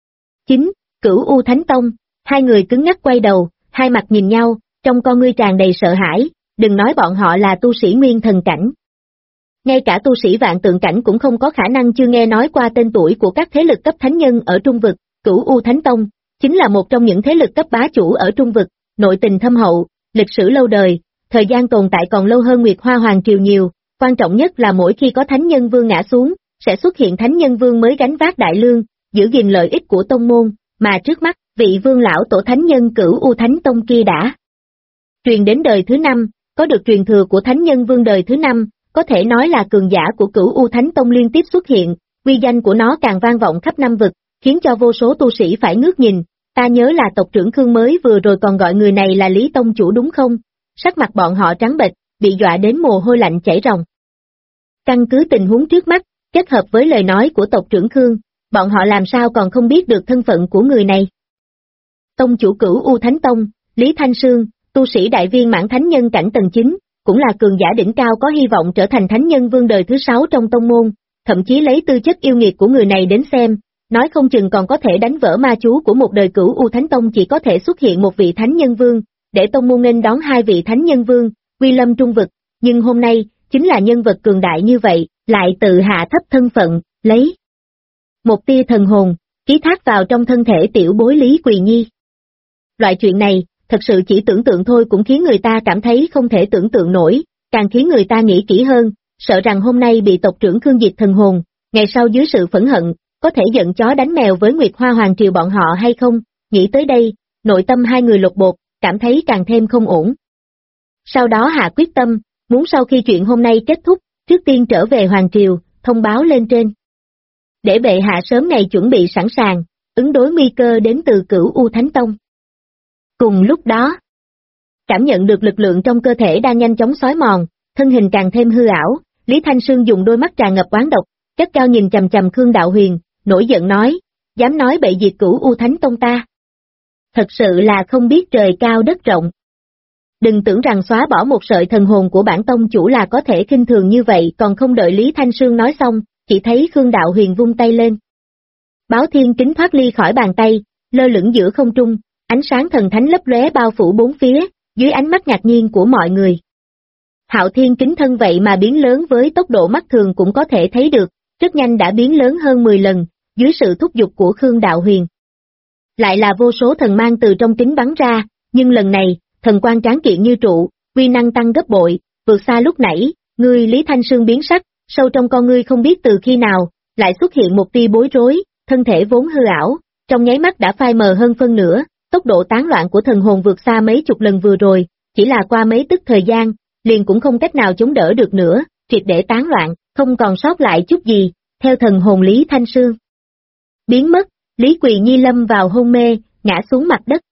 Cửu U Thánh Tông, hai người cứng ngắc quay đầu, hai mặt nhìn nhau, trong con ngươi tràn đầy sợ hãi, đừng nói bọn họ là tu sĩ nguyên thần cảnh. Ngay cả tu sĩ vạn tượng cảnh cũng không có khả năng chưa nghe nói qua tên tuổi của các thế lực cấp thánh nhân ở Trung Vực. Cửu U Thánh Tông chính là một trong những thế lực cấp bá chủ ở Trung Vực, nội tình thâm hậu, lịch sử lâu đời, thời gian tồn tại còn lâu hơn Nguyệt Hoa Hoàng Triều nhiều, quan trọng nhất là mỗi khi có thánh nhân vương ngã xuống, sẽ xuất hiện thánh nhân vương mới gánh vác đại lương, giữ gìn lợi ích của tông môn, mà trước mắt, vị vương lão tổ thánh nhân Cửu U Thánh Tông kia đã truyền đến đời thứ 5, có được truyền thừa của thánh nhân vương đời thứ 5, có thể nói là cường giả của Cửu U Thánh Tông liên tiếp xuất hiện, uy danh của nó càng vang vọng khắp năm vực, khiến cho vô số tu sĩ phải ngước nhìn. Ta nhớ là tộc trưởng Khương mới vừa rồi còn gọi người này là Lý Tông Chủ đúng không? Sắc mặt bọn họ trắng bệch, bị dọa đến mồ hôi lạnh chảy ròng. Căn cứ tình huống trước mắt, kết hợp với lời nói của tộc trưởng Khương, bọn họ làm sao còn không biết được thân phận của người này. Tông chủ Cửu U Thánh Tông, Lý Thanh Sương, tu sĩ đại viên mãn thánh nhân cảnh tầng 9, cũng là cường giả đỉnh cao có hy vọng trở thành thánh nhân vương đời thứ 6 trong tông môn, thậm chí lấy tư chất yêu nghiệt của người này đến xem, nói không chừng còn có thể đánh vỡ ma chú của một đời Cửu U Thánh Tông chỉ có thể xuất hiện một vị thánh nhân vương, để tông môn nghênh đón hai vị thánh nhân vương, quy lâm trung vực, nhưng hôm nay, chính là nhân vật cường đại như vậy, lại tự hạ thấp thân phận, lấy một tia thần hồn, ký thác vào trong thân thể tiểu bối Lý Quỳ Nhi. Loại chuyện này, thật sự chỉ tưởng tượng thôi cũng khiến người ta cảm thấy không thể tưởng tượng nổi, càng khiến người ta nghĩ kỹ hơn, sợ rằng hôm nay bị tộc trưởng Khương diệt thần hồn, ngày sau dưới sự phẫn hận, có thể giận chó đánh mèo với Nguyệt Hoa Hoàng Triều bọn họ hay không, nghĩ tới đây, nội tâm hai người lột bột, cảm thấy càng thêm không ổn. Sau đó hạ quyết tâm, muốn sau khi chuyện hôm nay kết thúc, trước tiên trở về Hoàng Triều, thông báo lên trên. Để bệ hạ sớm ngày chuẩn bị sẵn sàng, ứng đối nguy cơ đến từ Cửu U Thánh Tông. Cùng lúc đó, cảm nhận được lực lượng trong cơ thể đang nhanh chóng xói mòn, thân hình càng thêm hư ảo, Lý Thanh Sương dùng đôi mắt tràn ngập oán độc, cất cao nhìn chằm chằm Khương Đạo Huyền, nổi giận nói, dám nói bậy diệt Cửu U Thánh Tông ta. Thật sự là không biết trời cao đất rộng. Đừng tưởng rằng xóa bỏ một sợi thần hồn của bản tông chủ là có thể khinh thường như vậy, còn không đợi Lý Thanh Sương nói xong, chỉ thấy Khương Đạo Huyền vung tay lên. Báo thiên kính thoát ly khỏi bàn tay, lơ lửng giữa không trung, ánh sáng thần thánh lấp lóe bao phủ bốn phía, dưới ánh mắt ngạc nhiên của mọi người. Hạo thiên kính thân vậy mà biến lớn với tốc độ mắt thường cũng có thể thấy được, rất nhanh đã biến lớn hơn 10 lần, dưới sự thúc giục của Khương Đạo Huyền. Lại là vô số thần mang từ trong kính bắn ra, nhưng lần này, thần quang tráng kiện như trụ, uy năng tăng gấp bội, vượt xa lúc nãy, ngươi Lý Thanh Sương biến sắc, sâu trong con ngươi không biết từ khi nào, lại xuất hiện một tia bối rối, thân thể vốn hư ảo, trong nháy mắt đã phai mờ hơn phân nửa, tốc độ tán loạn của thần hồn vượt xa mấy chục lần vừa rồi, chỉ là qua mấy tức thời gian, liền cũng không cách nào chống đỡ được nữa, triệt để tán loạn, không còn sót lại chút gì, theo thần hồn Lý Thanh Sương. Biến mất, Lý Quỳ Nhi lâm vào hôn mê, ngã xuống mặt đất.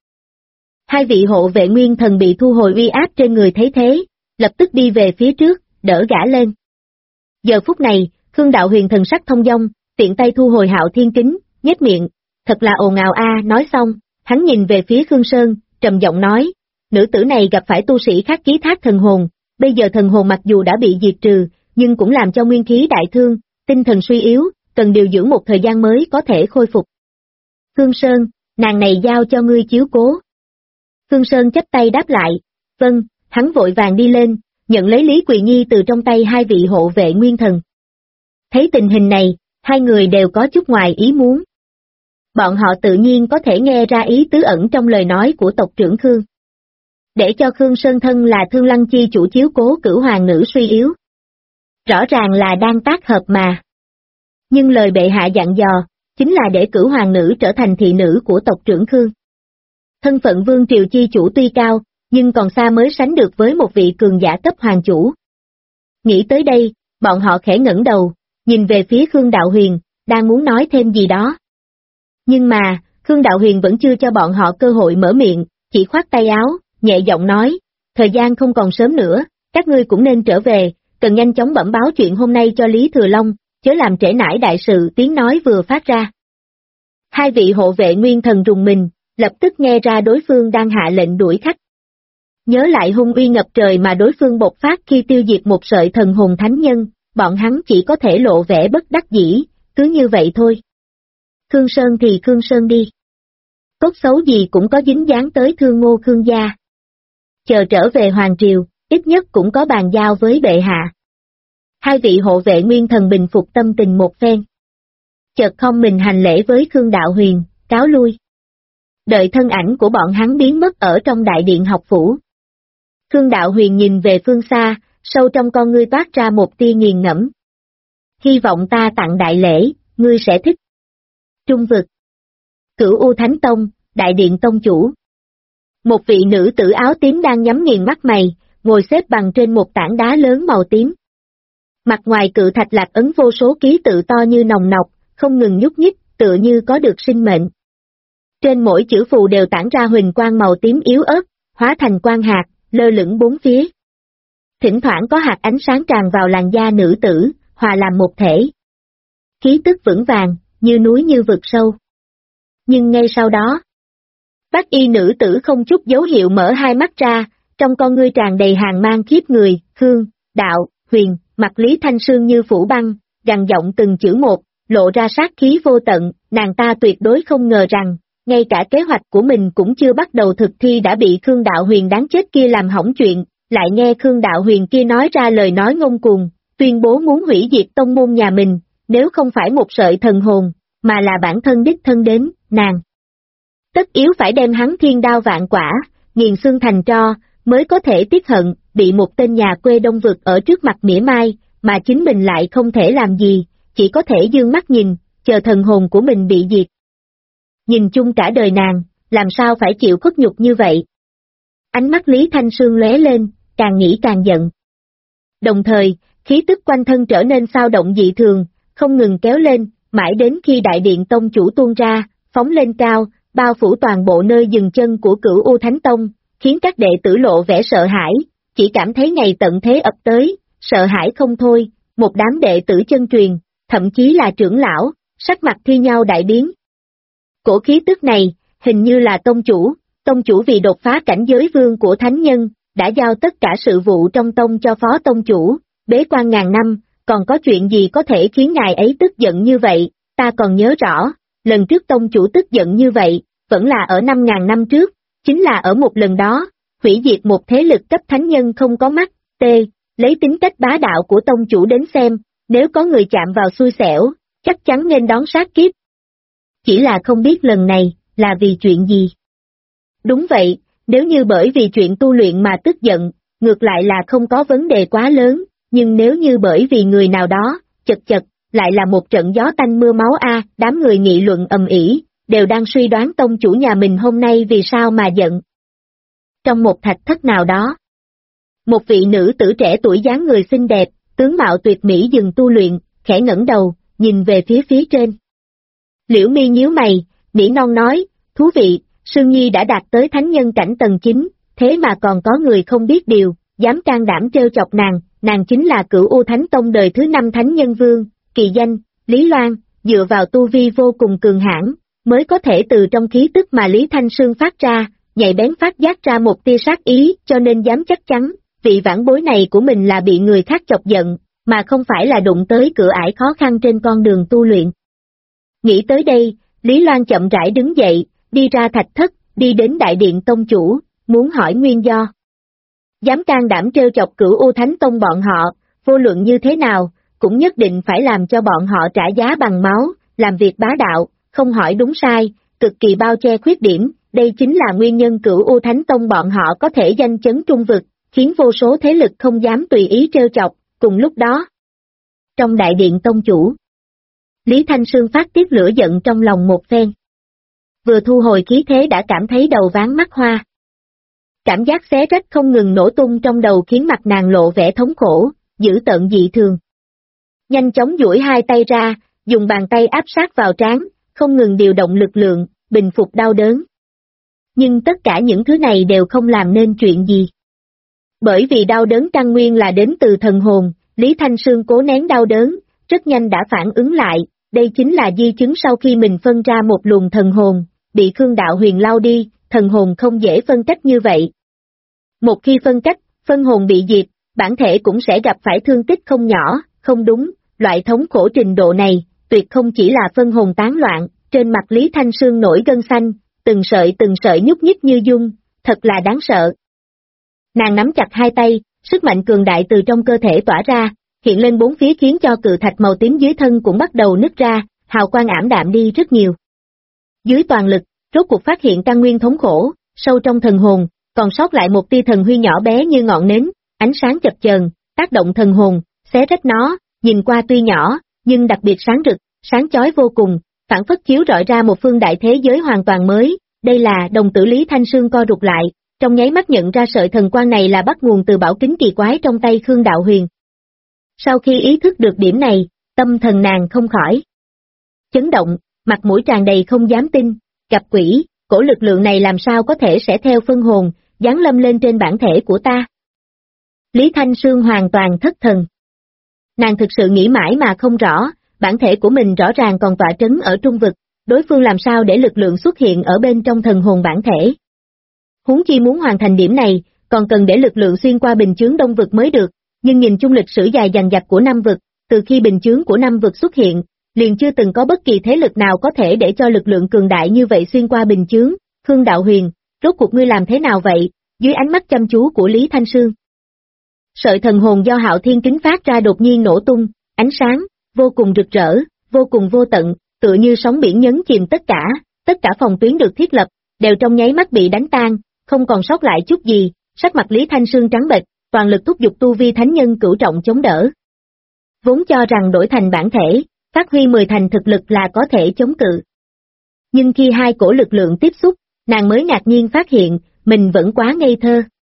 Hai vị hộ vệ nguyên thần bị thu hồi uy áp trên người thấy thế, lập tức đi về phía trước, đỡ gã lên. Giờ phút này, Khương Đạo Huyền thần sắc thông dong, tiện tay thu hồi Hạo thiên kính, nhếch miệng, thật là ồn ào a. Nói xong, hắn nhìn về phía Khương Sơn, trầm giọng nói, nữ tử này gặp phải tu sĩ khác ký thác thần hồn, bây giờ thần hồn mặc dù đã bị diệt trừ, nhưng cũng làm cho nguyên khí đại thương, tinh thần suy yếu, cần điều dưỡng một thời gian mới có thể khôi phục. Khương Sơn, nàng này giao cho ngươi chiếu cố. Khương Sơn chắp tay đáp lại, vâng, hắn vội vàng đi lên, nhận lấy Lý Quỳ Nhi từ trong tay hai vị hộ vệ nguyên thần. Thấy tình hình này, hai người đều có chút ngoài ý muốn. Bọn họ tự nhiên có thể nghe ra ý tứ ẩn trong lời nói của tộc trưởng Khương. Để cho Khương Sơn thân là Thương Lăng chi chủ chiếu cố Cửu hoàng nữ suy yếu. Rõ ràng là đang tác hợp mà. Nhưng lời bệ hạ dặn dò, chính là để Cửu hoàng nữ trở thành thị nữ của tộc trưởng Khương. Thân phận vương triều chi chủ tuy cao, nhưng còn xa mới sánh được với một vị cường giả cấp hoàng chủ. Nghĩ tới đây, bọn họ khẽ ngẩng đầu, nhìn về phía Khương Đạo Huyền, đang muốn nói thêm gì đó. Nhưng mà, Khương Đạo Huyền vẫn chưa cho bọn họ cơ hội mở miệng, chỉ khoát tay áo, nhẹ giọng nói, thời gian không còn sớm nữa, các ngươi cũng nên trở về, cần nhanh chóng bẩm báo chuyện hôm nay cho Lý Thừa Long, chớ làm trễ nải đại sự. Tiếng nói vừa phát ra. Hai vị hộ vệ nguyên thần rùng mình, lập tức nghe ra đối phương đang hạ lệnh đuổi khách. Nhớ lại hung uy ngập trời mà đối phương bộc phát khi tiêu diệt một sợi thần hồn thánh nhân, bọn hắn chỉ có thể lộ vẻ bất đắc dĩ, cứ như vậy thôi. Khương Sơn thì Khương Sơn đi. Tốt xấu gì cũng có dính dáng tới Thương Ngô Khương gia. Chờ trở về Hoàng Triều, ít nhất cũng có bàn giao với bệ hạ. Hai vị hộ vệ nguyên thần bình phục tâm tình một phen. Chợt không mình hành lễ với Khương Đạo Huyền, cáo lui. Đợi thân ảnh của bọn hắn biến mất ở trong đại điện học phủ. Khương Đạo Huyền nhìn về phương xa, sâu trong con ngươi toát ra một tia nghiền ngẫm. Hy vọng ta tặng đại lễ, ngươi sẽ thích. Trung vực. Cửu U Thánh Tông, đại điện tông chủ. Một vị nữ tử áo tím đang nhắm nghiền mắt mày, ngồi xếp bằng trên một tảng đá lớn màu tím. Mặt ngoài cự thạch lạc ấn vô số ký tự to như nòng nọc, không ngừng nhúc nhích, tựa như có được sinh mệnh. Trên mỗi chữ phù đều tản ra huỳnh quang màu tím yếu ớt, hóa thành quang hạt, lơ lửng bốn phía. Thỉnh thoảng có hạt ánh sáng tràn vào làn da nữ tử, hòa làm một thể. Khí tức vững vàng, như núi như vực sâu. Nhưng ngay sau đó, bác y nữ tử không chút dấu hiệu mở hai mắt ra, trong con ngươi tràn đầy hàn mang khiếp người, Khương, Đạo, Huyền, mặt Lý Thanh Sương như phủ băng, gằn giọng từng chữ một, lộ ra sát khí vô tận, nàng ta tuyệt đối không ngờ rằng, ngay cả kế hoạch của mình cũng chưa bắt đầu thực thi đã bị Khương Đạo Huyền đáng chết kia làm hỏng chuyện, lại nghe Khương Đạo Huyền kia nói ra lời nói ngông cuồng, tuyên bố muốn hủy diệt tông môn nhà mình, nếu không phải một sợi thần hồn, mà là bản thân đích thân đến, nàng tất yếu phải đem hắn thiên đao vạn quả, nghiền xương thành tro, mới có thể tiếc hận, bị một tên nhà quê Đông Vực ở trước mặt mỉa mai, mà chính mình lại không thể làm gì, chỉ có thể dương mắt nhìn, chờ thần hồn của mình bị diệt. Nhìn chung cả đời nàng, làm sao phải chịu khuất nhục như vậy? Ánh mắt Lý Thanh Sương lóe lên, càng nghĩ càng giận. Đồng thời, khí tức quanh thân trở nên xao động dị thường, không ngừng kéo lên, mãi đến khi đại điện tông chủ tuôn ra, phóng lên cao, bao phủ toàn bộ nơi dừng chân của Cửu U Thánh Tông, khiến các đệ tử lộ vẻ sợ hãi, chỉ cảm thấy ngày tận thế ập tới, sợ hãi không thôi, một đám đệ tử chân truyền, thậm chí là trưởng lão, sắc mặt thi nhau đại biến. Cổ khí tức này, hình như là tông chủ vì đột phá cảnh giới vương của thánh nhân, đã giao tất cả sự vụ trong tông cho phó tông chủ, bế quan ngàn năm, còn có chuyện gì có thể khiến ngài ấy tức giận như vậy, ta còn nhớ rõ, lần trước tông chủ tức giận như vậy, vẫn là ở 5.000 năm trước, chính là ở một lần đó, hủy diệt một thế lực cấp thánh nhân không có mắt, lấy tính cách bá đạo của tông chủ đến xem, nếu có người chạm vào xui xẻo, chắc chắn nên đón sát kiếp. Chỉ là không biết lần này, là vì chuyện gì? Đúng vậy, nếu như bởi vì chuyện tu luyện mà tức giận, ngược lại là không có vấn đề quá lớn, nhưng nếu như bởi vì người nào đó, chật, lại là một trận gió tanh mưa máu đám người nghị luận ầm ĩ, đều đang suy đoán tông chủ nhà mình hôm nay vì sao mà giận. Trong một thạch thất nào đó, một vị nữ tử trẻ tuổi dáng người xinh đẹp, tướng mạo tuyệt mỹ dừng tu luyện, khẽ ngẩng đầu, nhìn về phía trên. Liễu Mi nhíu mày, nỉ non nói, thú vị, Sương Nhi đã đạt tới thánh nhân cảnh tầng 9, thế mà còn có người không biết điều, dám can đảm trêu chọc nàng chính là Cửu U Thánh Tông đời thứ 5 thánh nhân vương, kỳ danh, Lý Loan, dựa vào tu vi vô cùng cường hãn, mới có thể từ trong khí tức mà Lý Thanh Sương phát ra, nhạy bén phát giác ra một tia sát ý, cho nên dám chắc chắn, vị vãn bối này của mình là bị người khác chọc giận, mà không phải là đụng tới cửa ải khó khăn trên con đường tu luyện. Nghĩ tới đây, Lý Loan chậm rãi đứng dậy, đi ra thạch thất, đi đến đại điện tông chủ, muốn hỏi nguyên do. Dám can đảm trêu chọc Cửu U Thánh Tông bọn họ, vô luận như thế nào, cũng nhất định phải làm cho bọn họ trả giá bằng máu, làm việc bá đạo, không hỏi đúng sai, cực kỳ bao che khuyết điểm, đây chính là nguyên nhân Cửu U Thánh Tông bọn họ có thể danh chấn trung vực, khiến vô số thế lực không dám tùy ý trêu chọc, cùng lúc đó. Trong đại điện tông chủ, Lý Thanh Sương phát tiết lửa giận trong lòng một phen. Vừa thu hồi khí thế đã cảm thấy đầu váng mắt hoa. Cảm giác xé rách không ngừng nổ tung trong đầu khiến mặt nàng lộ vẻ thống khổ, dữ tợn dị thường. Nhanh chóng duỗi hai tay ra, dùng bàn tay áp sát vào trán, không ngừng điều động lực lượng, bình phục đau đớn. Nhưng tất cả những thứ này đều không làm nên chuyện gì. Bởi vì đau đớn căn nguyên là đến từ thần hồn, Lý Thanh Sương cố nén đau đớn, rất nhanh đã phản ứng lại, đây chính là di chứng sau khi mình phân ra một luồng thần hồn, bị Khương Đạo Huyền lao đi, thần hồn không dễ phân cách như vậy. Một khi phân cách, phân hồn bị diệt, bản thể cũng sẽ gặp phải thương tích không nhỏ, không đúng, loại thống khổ trình độ này, tuyệt không chỉ là phân hồn tán loạn, trên mặt Lý Thanh Sương nổi gân xanh, từng sợi nhúc nhích như dung, thật là đáng sợ. Nàng nắm chặt hai tay, sức mạnh cường đại từ trong cơ thể tỏa ra, hiện lên bốn phía khiến cho cự thạch màu tím dưới thân cũng bắt đầu nứt ra, hào quang ảm đạm đi rất nhiều. Dưới toàn lực, rốt cuộc phát hiện căn nguyên thống khổ, sâu trong thần hồn, còn sót lại một tia thần huy nhỏ bé như ngọn nến, ánh sáng chập chờn, tác động thần hồn, xé rách nó, nhìn qua tuy nhỏ, nhưng đặc biệt sáng rực, sáng chói vô cùng, phản phất chiếu rọi ra một phương đại thế giới hoàn toàn mới, đây là đồng tử Lý Thanh Sương co rụt lại, trong nháy mắt nhận ra sợi thần quang này là bắt nguồn từ bảo kính kỳ quái trong tay Khương Đạo Huyền. Sau khi ý thức được điểm này, tâm thần nàng không khỏi chấn động, mặt mũi tràn đầy không dám tin, gặp quỷ, cổ lực lượng này làm sao có thể sẽ theo phân hồn, giáng lâm lên trên bản thể của ta. Lý Thanh Sương hoàn toàn thất thần. Nàng thực sự nghĩ mãi mà không rõ, bản thể của mình rõ ràng còn tọa trấn ở trung vực, đối phương làm sao để lực lượng xuất hiện ở bên trong thần hồn bản thể. Huống chi muốn hoàn thành điểm này, còn cần để lực lượng xuyên qua bình chướng đông vực mới được, nhưng nhìn chung lịch sử dài dằng dặc của Nam vực, từ khi bình chướng của Nam vực xuất hiện, liền chưa từng có bất kỳ thế lực nào có thể để cho lực lượng cường đại như vậy xuyên qua bình chướng. Khương Đạo Huyền, rốt cuộc ngươi làm thế nào vậy? Dưới ánh mắt chăm chú của Lý Thanh Sương, sợi thần hồn do Hạo Thiên kính phát ra đột nhiên nổ tung, ánh sáng vô cùng rực rỡ, vô cùng vô tận, tựa như sóng biển nhấn chìm tất cả phòng tuyến được thiết lập đều trong nháy mắt bị đánh tan, không còn sót lại chút gì. Sắc mặt Lý Thanh Sương trắng bệch, toàn lực thúc giục tu vi thánh nhân cửu trọng chống đỡ. Vốn cho rằng đổi thành bản thể, phát huy 10 thành thực lực là có thể chống cự. Nhưng khi hai cổ lực lượng tiếp xúc, nàng mới ngạc nhiên phát hiện, mình vẫn quá ngây thơ.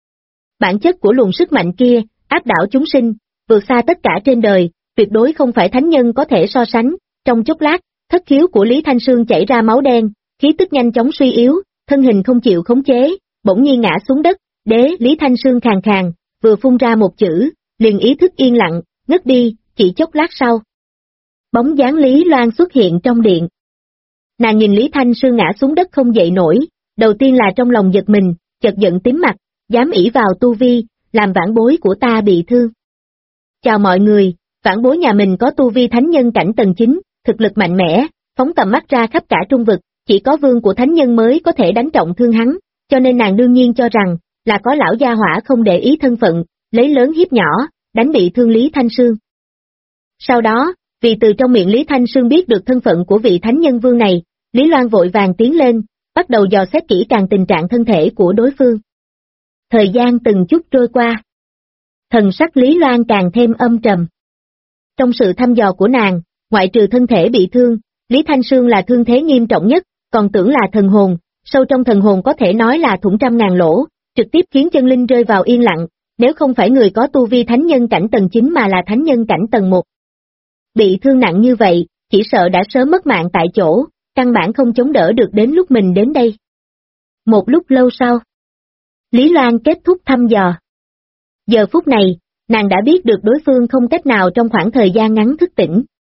Bản chất của luồng sức mạnh kia, áp đảo chúng sinh, vượt xa tất cả trên đời, tuyệt đối không phải thánh nhân có thể so sánh. Trong chốc lát, thất khiếu của Lý Thanh Sương chảy ra máu đen, khí tức nhanh chóng suy yếu, thân hình không chịu khống chế, bỗng nhiên ngã xuống đất. Lý Thanh Sương khàn khàn, vừa phun ra một chữ, liền ý thức yên lặng, ngất đi. Chỉ chốc lát sau, bóng dáng Lý Loan xuất hiện trong điện. Nàng nhìn Lý Thanh Sương ngã xuống đất không dậy nổi, đầu tiên là trong lòng giật mình, chợt giận tím mặt, dám ỷ vào tu vi, làm vãn bối của ta bị thương. Chào mọi người, vãn bối nhà mình có tu vi thánh nhân cảnh tầng 9, thực lực mạnh mẽ, phóng tầm mắt ra khắp cả trung vực, chỉ có vương của thánh nhân mới có thể đánh trọng thương hắn, cho nên nàng đương nhiên cho rằng, là có lão gia hỏa không để ý thân phận, lấy lớn hiếp nhỏ, đánh bị thương Lý Thanh Sương. Sau đó, vì từ trong miệng Lý Thanh Sương biết được thân phận của vị thánh nhân vương này, Lý Loan vội vàng tiến lên, bắt đầu dò xét kỹ càng tình trạng thân thể của đối phương. Thời gian từng chút trôi qua. Thần sắc Lý Loan càng thêm âm trầm. Trong sự thăm dò của nàng, ngoại trừ thân thể bị thương, Lý Thanh Sương là thương thế nghiêm trọng nhất, còn tưởng là thần hồn, sâu trong thần hồn có thể nói là thủng trăm ngàn lỗ, trực tiếp khiến chân linh rơi vào yên lặng, nếu không phải người có tu vi thánh nhân cảnh tầng 9 mà là thánh nhân cảnh tầng 1. Bị thương nặng như vậy, chỉ sợ đã sớm mất mạng tại chỗ, căn bản không chống đỡ được đến lúc mình đến đây. Một lúc lâu sau, Lý Loan kết thúc thăm dò. Giờ phút này, nàng đã biết được đối phương không cách nào trong khoảng thời gian ngắn thức tỉnh.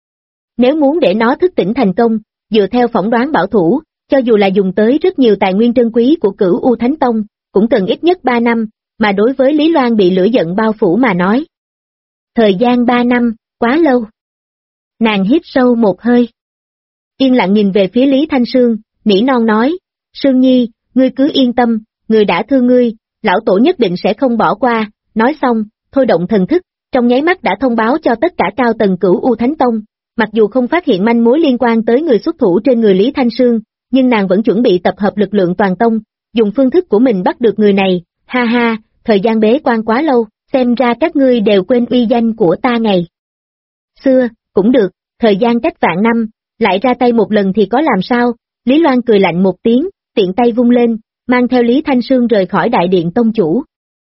Nếu muốn để nó thức tỉnh thành công, dựa theo phỏng đoán bảo thủ, cho dù là dùng tới rất nhiều tài nguyên trân quý của Cửu U Thánh Tông, cũng cần ít nhất 3 năm, mà đối với Lý Loan bị lửa giận bao phủ mà nói. Thời gian 3 năm, quá lâu. Nàng hít sâu một hơi. Yên lặng nhìn về phía Lý Thanh Sương, nỉ non nói, Sương Nhi, ngươi cứ yên tâm, người đã thương ngươi, lão tổ nhất định sẽ không bỏ qua. Nói xong, thôi động thần thức, trong nháy mắt đã thông báo cho tất cả cao tầng Cửu U Thánh Tông, mặc dù không phát hiện manh mối liên quan tới người xuất thủ trên người Lý Thanh Sương, nhưng nàng vẫn chuẩn bị tập hợp lực lượng toàn tông, dùng phương thức của mình bắt được người này. Ha ha, thời gian bế quan quá lâu, xem ra các ngươi đều quên uy danh của ta ngày xưa. Cũng được, thời gian cách vạn năm, lại ra tay một lần thì có làm sao. Lý Loan cười lạnh một tiếng, tiện tay vung lên, mang theo Lý Thanh Sương rời khỏi đại điện tông chủ.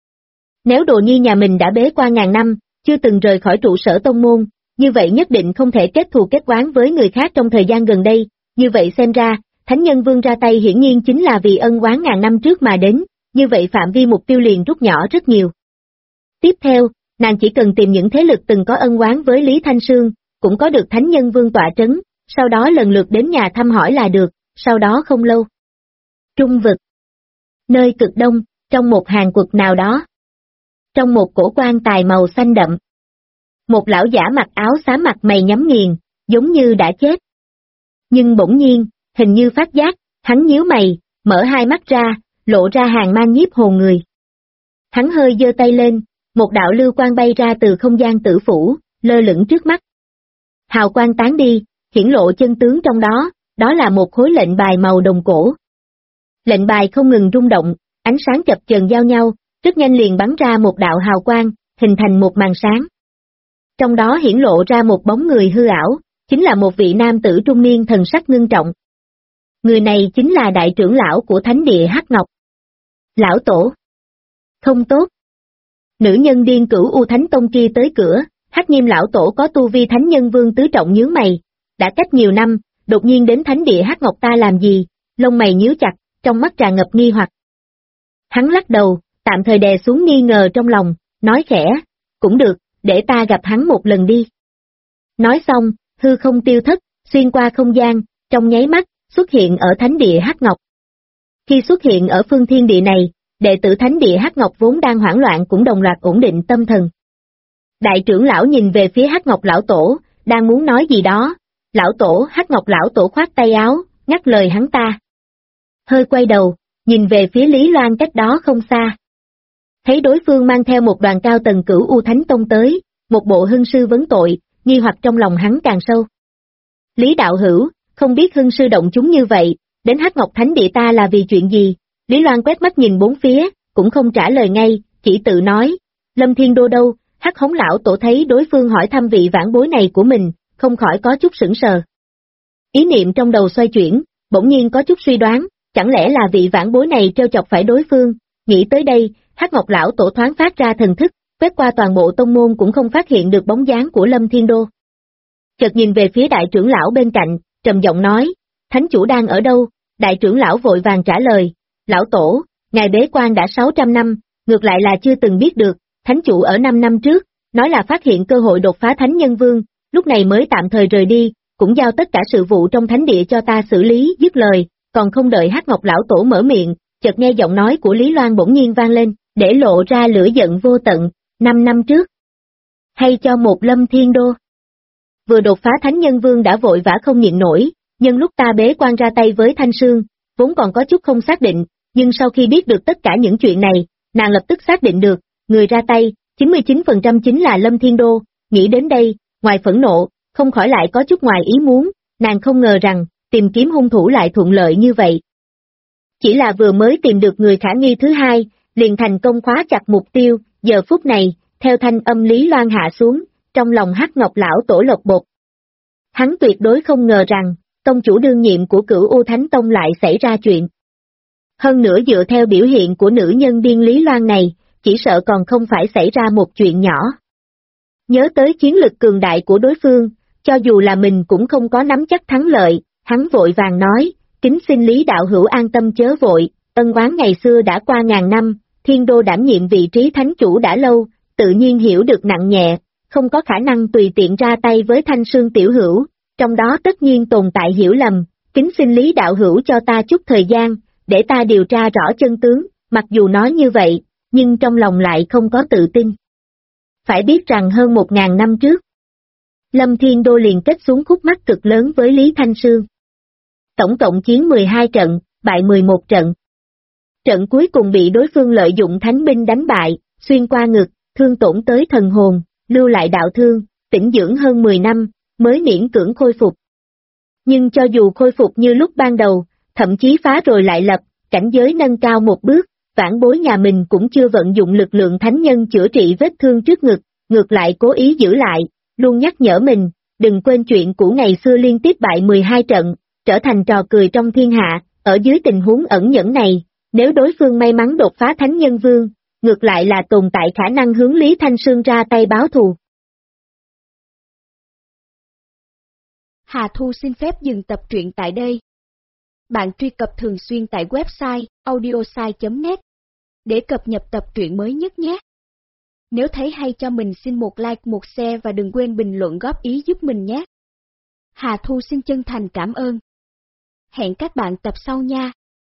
Nếu đồ nhi nhà mình đã bế quan ngàn năm, chưa từng rời khỏi trụ sở tông môn, như vậy nhất định không thể kết thù kết oán với người khác trong thời gian gần đây, như vậy xem ra, Thánh Nhân Vương ra tay hiển nhiên chính là vì ân oán ngàn năm trước mà đến, như vậy phạm vi mục tiêu liền rút nhỏ rất nhiều. Tiếp theo, nàng chỉ cần tìm những thế lực từng có ân oán với Lý Thanh Sương, cũng có được Thánh Nhân Vương tọa trấn, sau đó lần lượt đến nhà thăm hỏi là được. Sau đó không lâu. Trung vực. Nơi cực đông, trong một hàng quật nào đó. Trong một cổ quan tài màu xanh đậm. Một lão giả mặc áo xám mặt mày nhắm nghiền, giống như đã chết. Nhưng bỗng nhiên, hình như phát giác, hắn nhíu mày, mở hai mắt ra, lộ ra hàng mang nhiếp hồn người. Hắn hơi giơ tay lên, một đạo lưu quang bay ra từ không gian tử phủ, lơ lửng trước mắt. Hào quang tán đi, hiển lộ chân tướng trong đó, đó là một khối lệnh bài màu đồng cổ. Lệnh bài không ngừng rung động, ánh sáng chập chờn giao nhau, rất nhanh liền bắn ra một đạo hào quang, hình thành một màn sáng. Trong đó hiển lộ ra một bóng người hư ảo, chính là một vị nam tử trung niên thần sắc ngưng trọng. Người này chính là đại trưởng lão của Thánh Địa Hắc Ngọc. Lão tổ. Không tốt. Nữ nhân điên Cửu U Thánh Tông kia tới cửa, Hắc Nghiêm lão tổ có tu vi Thánh Nhân Vương tứ trọng nhướng mày, đã cách nhiều năm, đột nhiên đến Thánh Địa Hắc Ngọc ta làm gì, lông mày nhíu chặt, trong mắt tràn ngập nghi hoặc. Hắn lắc đầu, tạm thời đè xuống nghi ngờ trong lòng, nói khẽ, cũng được, để ta gặp hắn một lần đi. Nói xong, hư không tiêu thất, xuyên qua không gian, trong nháy mắt, xuất hiện ở Thánh Địa Hắc Ngọc. Khi xuất hiện ở phương thiên địa này, đệ tử Thánh Địa Hắc Ngọc vốn đang hoảng loạn cũng đồng loạt ổn định tâm thần. Đại trưởng lão nhìn về phía Hắc Ngọc lão tổ, đang muốn nói gì đó, Lão tổ, Hắc Ngọc lão tổ khoát tay áo, ngắt lời hắn ta. Hơi quay đầu, nhìn về phía Lý Loan cách đó không xa. Thấy đối phương mang theo một đoàn cao tầng Cửu U Thánh Tông tới, một bộ hưng sư vấn tội, nghi hoặc trong lòng hắn càng sâu. Lý đạo hữu, không biết hưng sư động chúng như vậy, đến Hắc Ngọc Thánh Địa ta là vì chuyện gì? Lý Loan quét mắt nhìn bốn phía, cũng không trả lời ngay, chỉ tự nói, Lâm Thiên Đô đâu? Hắc Hống lão tổ thấy đối phương hỏi thăm vị vãn bối này của mình, không khỏi có chút sững sờ. Ý niệm trong đầu xoay chuyển, bỗng nhiên có chút suy đoán, chẳng lẽ là vị vãn bối này trêu chọc phải đối phương? Nghĩ tới đây, Hắc Ngọc lão tổ thoáng phát ra thần thức, quét qua toàn bộ tông môn cũng không phát hiện được bóng dáng của Lâm Thiên Đô. Chợt nhìn về phía đại trưởng lão bên cạnh, trầm giọng nói, thánh chủ đang ở đâu? Đại trưởng lão vội vàng trả lời, lão tổ, ngài bế quan đã 600 năm, ngược lại là chưa từng biết được, thánh chủ ở 5 năm trước, nói là phát hiện cơ hội đột phá thánh nhân vương, lúc này mới tạm thời rời đi, cũng giao tất cả sự vụ trong thánh địa cho ta xử lý. Dứt lời, còn không đợi Hắc Ngọc lão tổ mở miệng, chợt nghe giọng nói của Lý Loan bỗng nhiên vang lên, để lộ ra lửa giận vô tận. 5 năm trước, hay cho một Lâm Thiên Đô. Vừa đột phá thánh nhân vương đã vội vã không nhịn nổi, nhưng lúc ta bế quan ra tay với Thanh Sương, vốn còn có chút không xác định, nhưng sau khi biết được tất cả những chuyện này, nàng lập tức xác định được, người ra tay, 99% chính là Lâm Thiên Đô. Nghĩ đến đây, ngoài phẫn nộ, không khỏi lại có chút ngoài ý muốn, nàng không ngờ rằng, tìm kiếm hung thủ lại thuận lợi như vậy. Chỉ là vừa mới tìm được người khả nghi thứ hai, liền thành công khóa chặt mục tiêu, giờ phút này, theo thanh âm Lý Loan hạ xuống, trong lòng Hắc Ngọc lão tổ lột bột. Hắn tuyệt đối không ngờ rằng, tông chủ đương nhiệm của Cửu U Thánh Tông lại xảy ra chuyện. Hơn nữa dựa theo biểu hiện của nữ nhân điên Lý Loan này, chỉ sợ còn không phải xảy ra một chuyện nhỏ. Nhớ tới chiến lực cường đại của đối phương, cho dù là mình cũng không có nắm chắc thắng lợi, hắn vội vàng nói, kính xin Lý đạo hữu an tâm chớ vội, ân oán ngày xưa đã qua ngàn năm, Thiên Đô đảm nhiệm vị trí thánh chủ đã lâu, tự nhiên hiểu được nặng nhẹ, không có khả năng tùy tiện ra tay với Thanh Sương tiểu hữu, trong đó tất nhiên tồn tại hiểu lầm, kính xin Lý đạo hữu cho ta chút thời gian, để ta điều tra rõ chân tướng. Mặc dù nói như vậy, nhưng trong lòng lại không có tự tin. Phải biết rằng hơn 1000 năm trước, Lâm Thiên Đô liền kết xuống khúc mắc cực lớn với Lý Thanh Sương. Tổng cộng chiến 12 trận, bại 11 trận. Trận cuối cùng bị đối phương lợi dụng thánh binh đánh bại, xuyên qua ngực, thương tổn tới thần hồn, lưu lại đạo thương, tĩnh dưỡng hơn 10 năm, mới miễn cưỡng khôi phục. Nhưng cho dù khôi phục như lúc ban đầu, thậm chí phá rồi lại lập, cảnh giới nâng cao một bước, vãn bối nhà mình cũng chưa vận dụng lực lượng thánh nhân chữa trị vết thương trước ngực, ngược lại cố ý giữ lại, luôn nhắc nhở mình, đừng quên chuyện cũ ngày xưa liên tiếp bại 12 trận, trở thành trò cười trong thiên hạ. Ở dưới tình huống ẩn nhẫn này, nếu đối phương may mắn đột phá thánh nhân vương, ngược lại là tồn tại khả năng hướng Lý Thanh Sương ra tay báo thù. Hà Thu xin phép dừng tập truyện tại đây. Bạn truy cập thường xuyên tại website audiosai.net để cập nhật tập truyện mới nhất nhé. Nếu thấy hay cho mình xin một like, một share và đừng quên bình luận góp ý giúp mình nhé. Hà Thu xin chân thành cảm ơn. Hẹn các bạn tập sau nha.